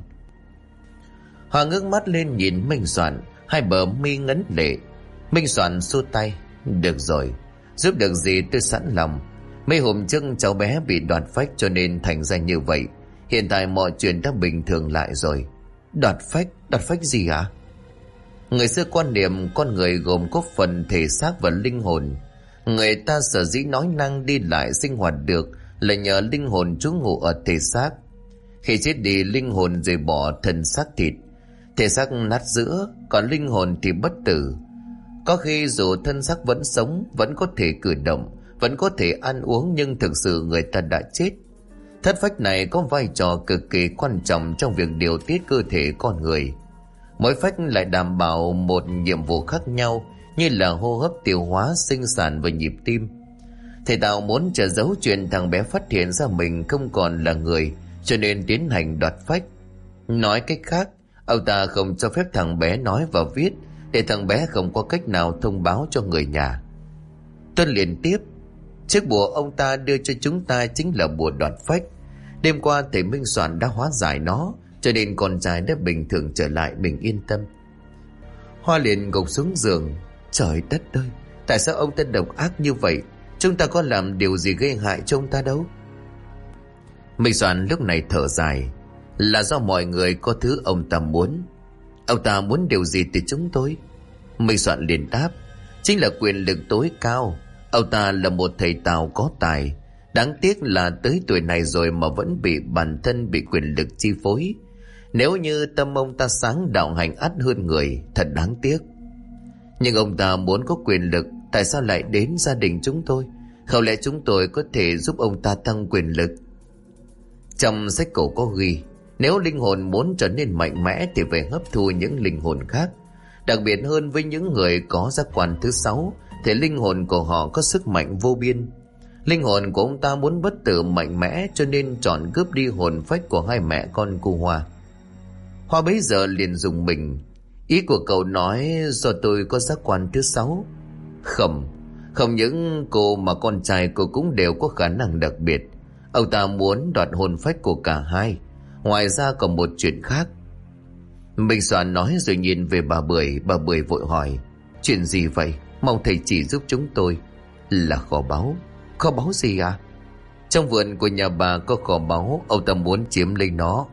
Hoa ngước mắt lên nhìn Minh Soạn, hai bờ mi ngấn lệ. Minh Soạn xua tay: Được rồi, giúp được gì tôi sẵn lòng. Mấy hôm trước cháu bé bị đoạt phách cho nên thành ra như vậy. Hiện tại mọi chuyện đã bình thường lại rồi. Đoạt phách gì hả? Người xưa quan niệm con người gồm có phần thể xác và linh hồn. Người ta sở dĩ nói năng đi lại sinh hoạt được là nhờ linh hồn trú ngụ ở thể xác. Khi chết đi, linh hồn rời bỏ thân xác thịt, thể xác nát giữa, còn linh hồn thì bất tử. Có khi dù thân xác vẫn sống, vẫn có thể cử động, vẫn có thể ăn uống, nhưng thực sự người ta đã chết. Thất phách này có vai trò cực kỳ quan trọng trong việc điều tiết cơ thể con người. Mỗi phách lại đảm bảo một nhiệm vụ khác nhau, như là hô hấp, tiêu hóa, sinh sản và nhịp tim. Thầy Tào muốn che giấu chuyện thằng bé phát hiện ra mình không còn là người, cho nên tiến hành đoạt phách. Nói cách khác, ông ta không cho phép thằng bé nói và viết, để thằng bé không có cách nào thông báo cho người nhà. Tuân liền tiếp: chiếc bùa ông ta đưa cho chúng ta chính là bùa đoạt phách. Đêm qua thầy Minh Soạn đã hóa giải nó, cho nên con trai đã bình thường trở lại. Mình yên tâm. Hoa liền gục xuống giường. Trời đất ơi, tại sao ông ta độc ác như vậy? Chúng ta có làm điều gì gây hại cho ông ta đâu? Minh Soạn lúc này thở dài. Là do mọi người có thứ ông ta muốn. Ông ta muốn điều gì từ chúng tôi? Minh Soạn liền đáp: chính là quyền lực tối cao. Ông ta là một thầy Tào có tài, đáng tiếc là tới tuổi này rồi mà vẫn bị bản thân bị quyền lực chi phối. Nếu như tâm ông ta sáng, đạo hành ắt hơn người, thật đáng tiếc. Nhưng ông ta muốn có quyền lực, tại sao lại đến gia đình chúng tôi? Không lẽ chúng tôi có thể giúp ông ta tăng quyền lực? Trong sách cổ có ghi, nếu linh hồn muốn trở nên mạnh mẽ thì phải hấp thu những linh hồn khác. Đặc biệt hơn với những người có giác quan thứ 6, thì linh hồn của họ có sức mạnh vô biên. Linh hồn của ông ta muốn bất tử mạnh mẽ, cho nên chọn cướp đi hồn phách của hai mẹ con cô Hoa. Hoa bấy giờ liền dùng mình. Ý của cậu nói do tôi có giác quan thứ 6? Không những cô mà con trai cô cũng đều có khả năng đặc biệt. Ông ta muốn đoạt hồn phách của cả hai. Ngoài ra còn một chuyện khác. Minh Soạn nói rồi nhìn về bà Bưởi. Bà Bưởi vội hỏi: chuyện gì vậy? Mong thầy chỉ giúp chúng tôi. Là kho báu. Kho báu gì à? Trong vườn của nhà bà có kho báu, ông ta muốn chiếm lấy nó.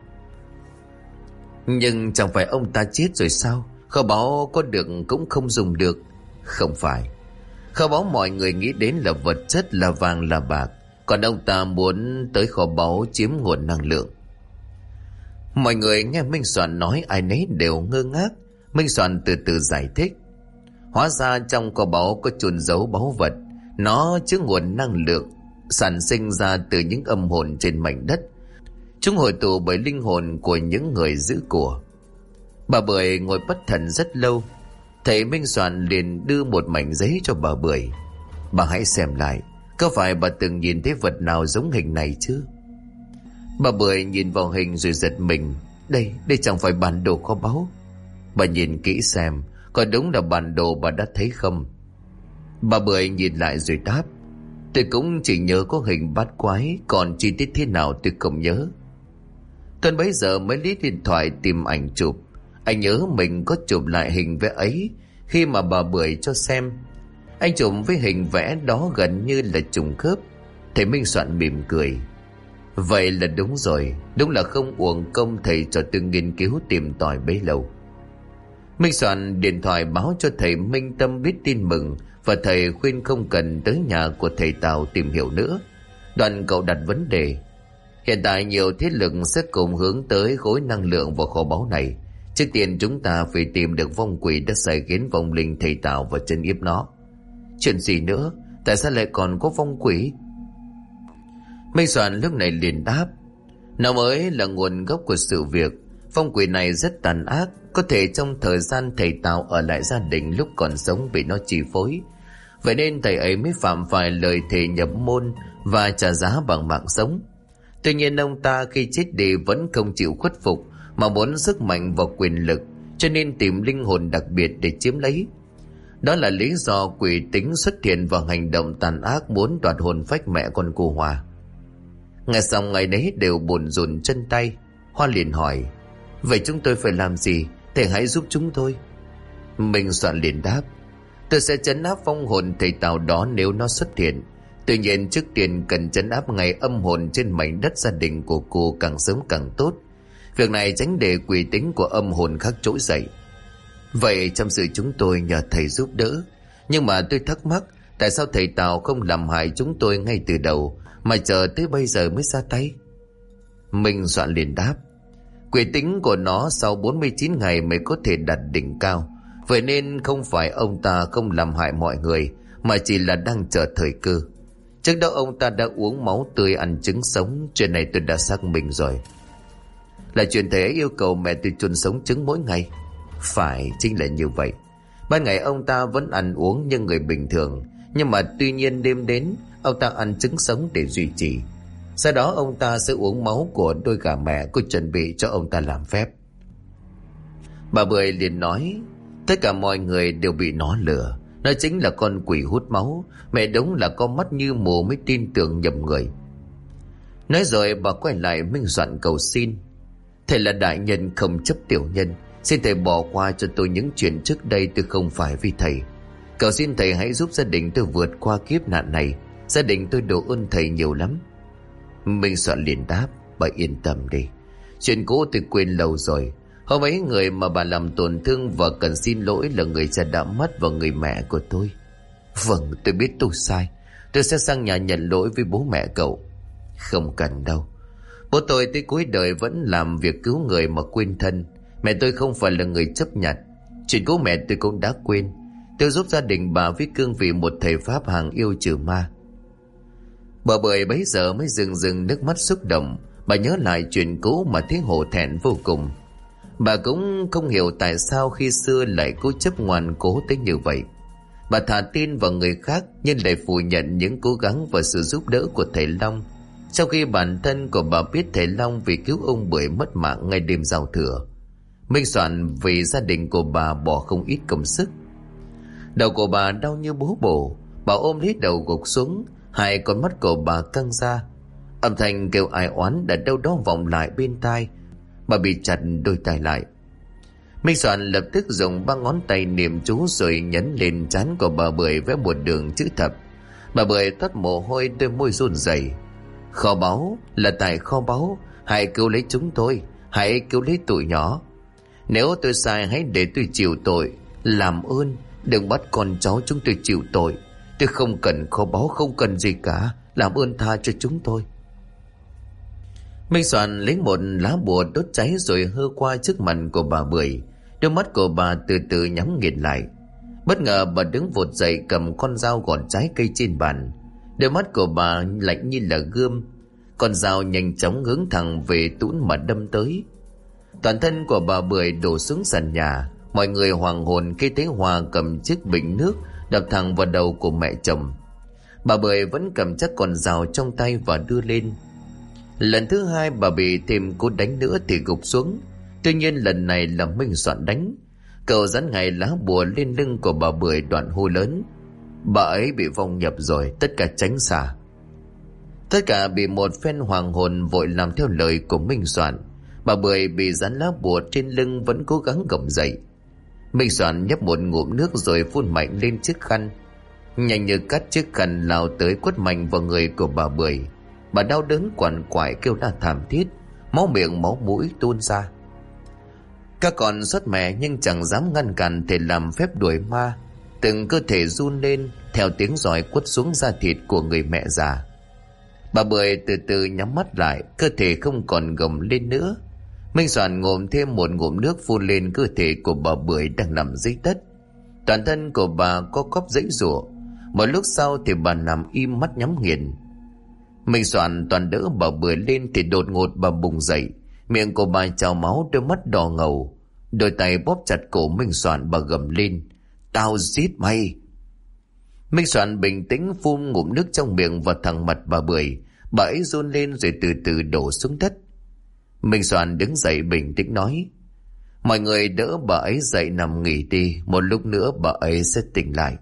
Nhưng chẳng phải ông ta chết rồi sao? Kho báu có được cũng không dùng được. Không phải. Kho báu mọi người nghĩ đến là vật chất, là vàng, là bạc. Còn ông ta muốn tới kho báu chiếm nguồn năng lượng. Mọi người nghe Minh Soạn nói ai nấy đều ngơ ngác. Minh Soạn từ từ giải thích: hóa ra trong kho báu có chôn giấu báu vật. Nó chứa nguồn năng lượng sản sinh ra từ những âm hồn trên mảnh đất. Chúng hội tụ bởi linh hồn của những người giữ của. Bà Bưởi ngồi bất thần rất lâu. Thầy Minh Soạn liền đưa một mảnh giấy cho bà Bưởi. Bà hãy xem lại, có phải bà từng nhìn thấy vật nào giống hình này chứ? Bà Bưởi nhìn vào hình rồi giật mình. Đây chẳng phải bản đồ kho báu. Bà nhìn kỹ xem, có đúng là bản đồ bà đã thấy không? Bà Bưởi nhìn lại rồi đáp: tôi cũng chỉ nhớ có hình bát quái, còn chi tiết thế nào tôi không nhớ. Tuấn bấy giờ mới lấy điện thoại tìm ảnh chụp. Anh nhớ mình có chụp lại hình vẽ ấy khi mà bà Bưởi cho xem. Anh chụp với hình vẽ đó gần như là trùng khớp. Thầy Minh Soạn mỉm cười: vậy là đúng rồi, đúng là không uổng công thầy cho tôi nghiên cứu tìm tòi bấy lâu. Minh Soạn điện thoại báo cho thầy Minh Tâm biết tin mừng, và thầy khuyên không cần tới nhà của thầy Tào tìm hiểu nữa. Đoạn cậu đặt vấn đề: hiện tại nhiều thế lực sẽ cùng hướng tới khối năng lượng vào kho báu này. Trước tiên chúng ta phải tìm được vong quỷ đã sai khiến vong linh thầy Tào và chân yếp nó. Chuyện gì nữa? Tại sao lại còn có vong quỷ? Minh Soạn lúc này liền đáp: nó mới là nguồn gốc của sự việc. Vong quỷ này rất tàn ác, có thể trong thời gian thầy Tào ở lại gia đình lúc còn sống bị nó chi phối. Vậy nên thầy ấy mới phạm phải lời thề nhập môn và trả giá bằng mạng sống. Tuy nhiên ông ta khi chết đi vẫn không chịu khuất phục, mà muốn sức mạnh và quyền lực, cho nên tìm linh hồn đặc biệt để chiếm lấy. Đó là lý do quỷ tính xuất hiện và hành động tàn ác muốn đoạt hồn phách mẹ con cô Hoa. Nghe xong ngày đấy đều buồn rùn chân tay. Hoa liền hỏi: vậy chúng tôi phải làm gì? Thầy hãy giúp chúng tôi. Minh Soạn liền đáp: tôi sẽ trấn áp vong hồn thầy Tào đó nếu nó xuất hiện. Tuy nhiên trước tiên cần trấn áp ngay âm hồn trên mảnh đất gia đình của cô càng sớm càng tốt. Việc này tránh để quỷ tính của âm hồn khác trỗi dậy. Vậy trong sự chúng tôi nhờ thầy giúp đỡ. Nhưng mà tôi thắc mắc, Tại sao thầy Tào không làm hại chúng tôi ngay từ đầu, mà chờ tới bây giờ mới ra tay? Minh Soạn liền đáp: Quỷ tính của nó sau 49 ngày mới có thể đạt đỉnh cao. Vậy nên không phải ông ta không làm hại mọi người, mà chỉ là đang chờ thời cơ. Trước đó ông ta đã uống máu tươi, ăn trứng sống. Chuyện này tôi đã xác minh rồi. Là chuyện thầy ấy yêu cầu mẹ tôi chôn sống trứng mỗi ngày? Phải, chính là như vậy. Ban ngày ông ta vẫn ăn uống như người bình thường, nhưng mà tuy nhiên đêm đến ông ta ăn trứng sống để duy trì. Sau đó ông ta sẽ uống máu của đôi gà mẹ cô chuẩn bị cho ông ta làm phép. Bà Bưởi liền nói: Tất cả mọi người đều bị nó lừa. Nó chính là con quỷ hút máu. Mẹ đúng là có mắt như mù mới tin tưởng nhầm người. Nói rồi bà quay lại Minh Soạn cầu xin: Thầy là đại nhân không chấp tiểu nhân, xin thầy bỏ qua cho tôi những chuyện trước đây tôi không phải vì thầy. Cầu xin thầy hãy giúp gia đình tôi vượt qua kiếp nạn này. Gia đình tôi độ ơn thầy nhiều lắm. Minh Soạn liền đáp: Bà yên tâm đi, chuyện cũ tôi quên lâu rồi. Hôm ấy người mà bà làm tổn thương và cần xin lỗi là người cha đã mất và người mẹ của tôi. Vâng, tôi biết tôi sai. Tôi sẽ sang nhà nhận lỗi với bố mẹ cậu. Không cần đâu. Bố tôi tới cuối đời vẫn làm việc cứu người mà quên thân. Mẹ tôi không phải là người chấp nhận. Chuyện của mẹ tôi cũng đã quên. Tôi giúp gia đình bà với cương vị một thầy pháp hàng yêu trừ ma. Bà Bưởi bấy giờ mới rưng nước mắt xúc động. Bà nhớ lại chuyện cũ mà thấy hổ thẹn vô cùng. Bà cũng không hiểu tại sao khi xưa lại cố chấp ngoan cố tới như vậy. Bà thà tin vào người khác nhưng lại phủ nhận những cố gắng và sự giúp đỡ của thầy Long, sau khi bản thân của bà biết thầy Long vì cứu ông Bưởi mất mạng ngay đêm giao thừa. Minh Soạn vì gia đình của bà bỏ không ít công sức. Đầu của bà đau như búa bổ. Bà ôm lấy đầu gục xuống. Hai con mắt của bà căng ra. Âm thanh kêu ai oán đã đâu đó vọng lại bên tai. Bà bị chặt đôi tay lại. Minh Soạn lập tức dùng 3 ngón tay niệm chú rồi nhấn lên trán của bà Bưởi vẽ một đường chữ thập. Bà Bưởi toát mồ hôi, đôi môi run rẩy. Kho báu, là tại kho báu. Hãy cứu lấy chúng tôi, hãy cứu lấy tụi nhỏ. Nếu tôi sai hãy để tôi chịu tội. Làm ơn đừng bắt con cháu chúng tôi chịu tội. Tôi không cần kho báu, không cần gì cả. Làm ơn tha cho chúng tôi. Minh Soạn lấy một lá bùa đốt cháy rồi hơ qua trước mặt của bà Bưởi. Đôi mắt của bà từ từ nhắm nghiền lại. Bất ngờ bà đứng vụt dậy, cầm con dao gọt trái cây trên bàn. Đôi mắt của bà lạnh như là gươm. Con dao nhanh chóng hướng thẳng về Tún mà đâm tới. Toàn thân của bà Bưởi đổ xuống sàn nhà. Mọi người hoàng hồn khi thấy Hòa cầm chiếc bình nước đập thẳng vào đầu của mẹ chồng. Bà Bưởi vẫn cầm chắc con dao trong tay và đưa lên. Lần thứ hai bà bị thêm cú đánh nữa thì gục xuống. Tuy nhiên lần này là Minh Soạn đánh. Cậu dán ngay lá bùa lên lưng của bà Bưởi, đoạn hô lớn: Bà ấy bị vong nhập rồi, tất cả tránh xa. Tất cả bị một phen hoàng hồn vội làm theo lời của Minh Soạn. Bà Bưởi bị dán lá bùa trên lưng vẫn cố gắng gồng dậy. Minh Soạn nhấp một ngụm nước rồi phun mạnh lên chiếc khăn. Nhanh như cắt, chiếc khăn lao tới quất mạnh vào người của bà Bưởi. Bà đau đớn quằn quại kêu la thảm thiết, máu miệng máu mũi tuôn ra. Các con sót mẹ nhưng chẳng dám ngăn cản thể làm phép đuổi ma. Từng cơ thể run lên theo tiếng giòi quất xuống da thịt của người mẹ già. Bà Bưởi từ từ nhắm mắt lại, cơ thể không còn gồng lên nữa. Minh Soạn ngụm thêm một ngụm nước phun lên cơ thể của bà Bưởi đang nằm dưới đất. Toàn thân của bà có cóp giãy giụa. Một lúc sau thì bà nằm im, mắt nhắm nghiền. Minh Soạn toàn đỡ bà Bưởi lên thì đột ngột bà bùng dậy. Miệng của bà trào máu, đôi mắt đỏ ngầu. Đôi tay bóp chặt cổ Minh Soạn, bà gầm lên: Tao giết mày! Minh Soạn bình tĩnh phun ngụm nước trong miệng vào thẳng mặt bà Bưởi. Bà ấy run lên rồi từ từ đổ xuống đất. Minh Soạn đứng dậy bình tĩnh nói: Mọi người đỡ bà ấy dậy nằm nghỉ đi, một lúc nữa bà ấy sẽ tỉnh lại.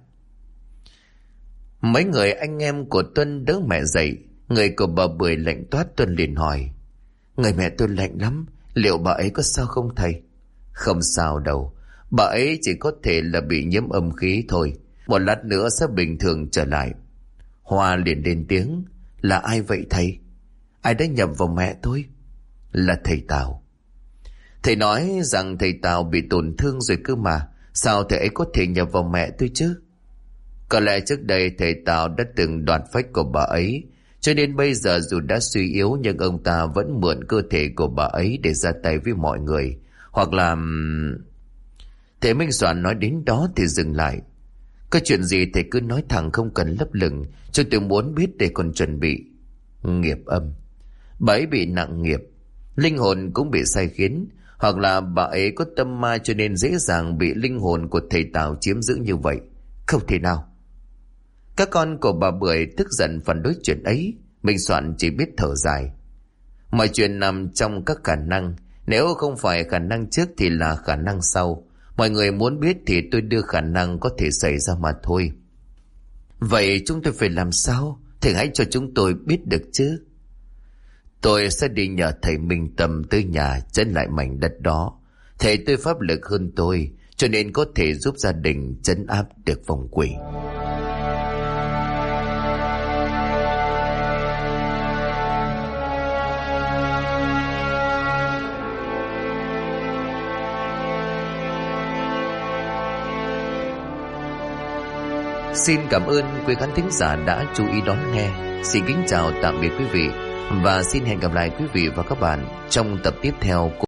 Mấy người anh em của Tuân đỡ mẹ dậy. Người của bà Bưởi lạnh toát. Tuân liền hỏi: Người mẹ tôi lạnh lắm, liệu bà ấy có sao không thầy? Không sao đâu, bà ấy chỉ có thể là bị nhiễm âm khí thôi, một lát nữa sẽ bình thường trở lại. Hoa liền lên tiếng: Là ai vậy thầy? Ai đã nhập vào mẹ tôi? Là thầy Tào. Thầy nói rằng thầy Tào bị tổn thương rồi cơ mà, sao thầy ấy có thể nhập vào mẹ tôi chứ? Có lẽ trước đây thầy Tào đã từng đoạt phách của bà ấy, cho nên bây giờ dù đã suy yếu nhưng ông ta vẫn mượn cơ thể của bà ấy để ra tay với mọi người. Hoặc là... Thầy Minh Soạn nói đến đó thì dừng lại. Có chuyện gì thầy cứ nói thẳng, không cần lấp lửng, cho tôi muốn biết để còn chuẩn bị. Nghiệp âm. Bà ấy bị nặng nghiệp, linh hồn cũng bị sai khiến, hoặc là bà ấy có tâm ma cho nên dễ dàng bị linh hồn của thầy Tào chiếm giữ như vậy. Không thể nào. Các con của bà Bưởi tức giận phản đối chuyện ấy. Minh Soạn chỉ biết thở dài. Mọi chuyện nằm trong các khả năng. Nếu không phải khả năng trước thì là khả năng sau. Mọi người muốn biết thì tôi đưa khả năng có thể xảy ra mà thôi. Vậy chúng tôi phải làm sao? Thầy hãy cho chúng tôi biết được chứ. Tôi sẽ đi nhờ thầy Minh Tâm tới nhà trấn lại mảnh đất đó. Thầy tôi pháp lực hơn tôi, cho nên có thể giúp gia đình trấn áp được vong quỷ. Xin cảm ơn quý khán thính giả đã chú ý đón nghe. Xin kính chào tạm biệt quý vị và xin hẹn gặp lại quý vị và các bạn trong tập tiếp theo của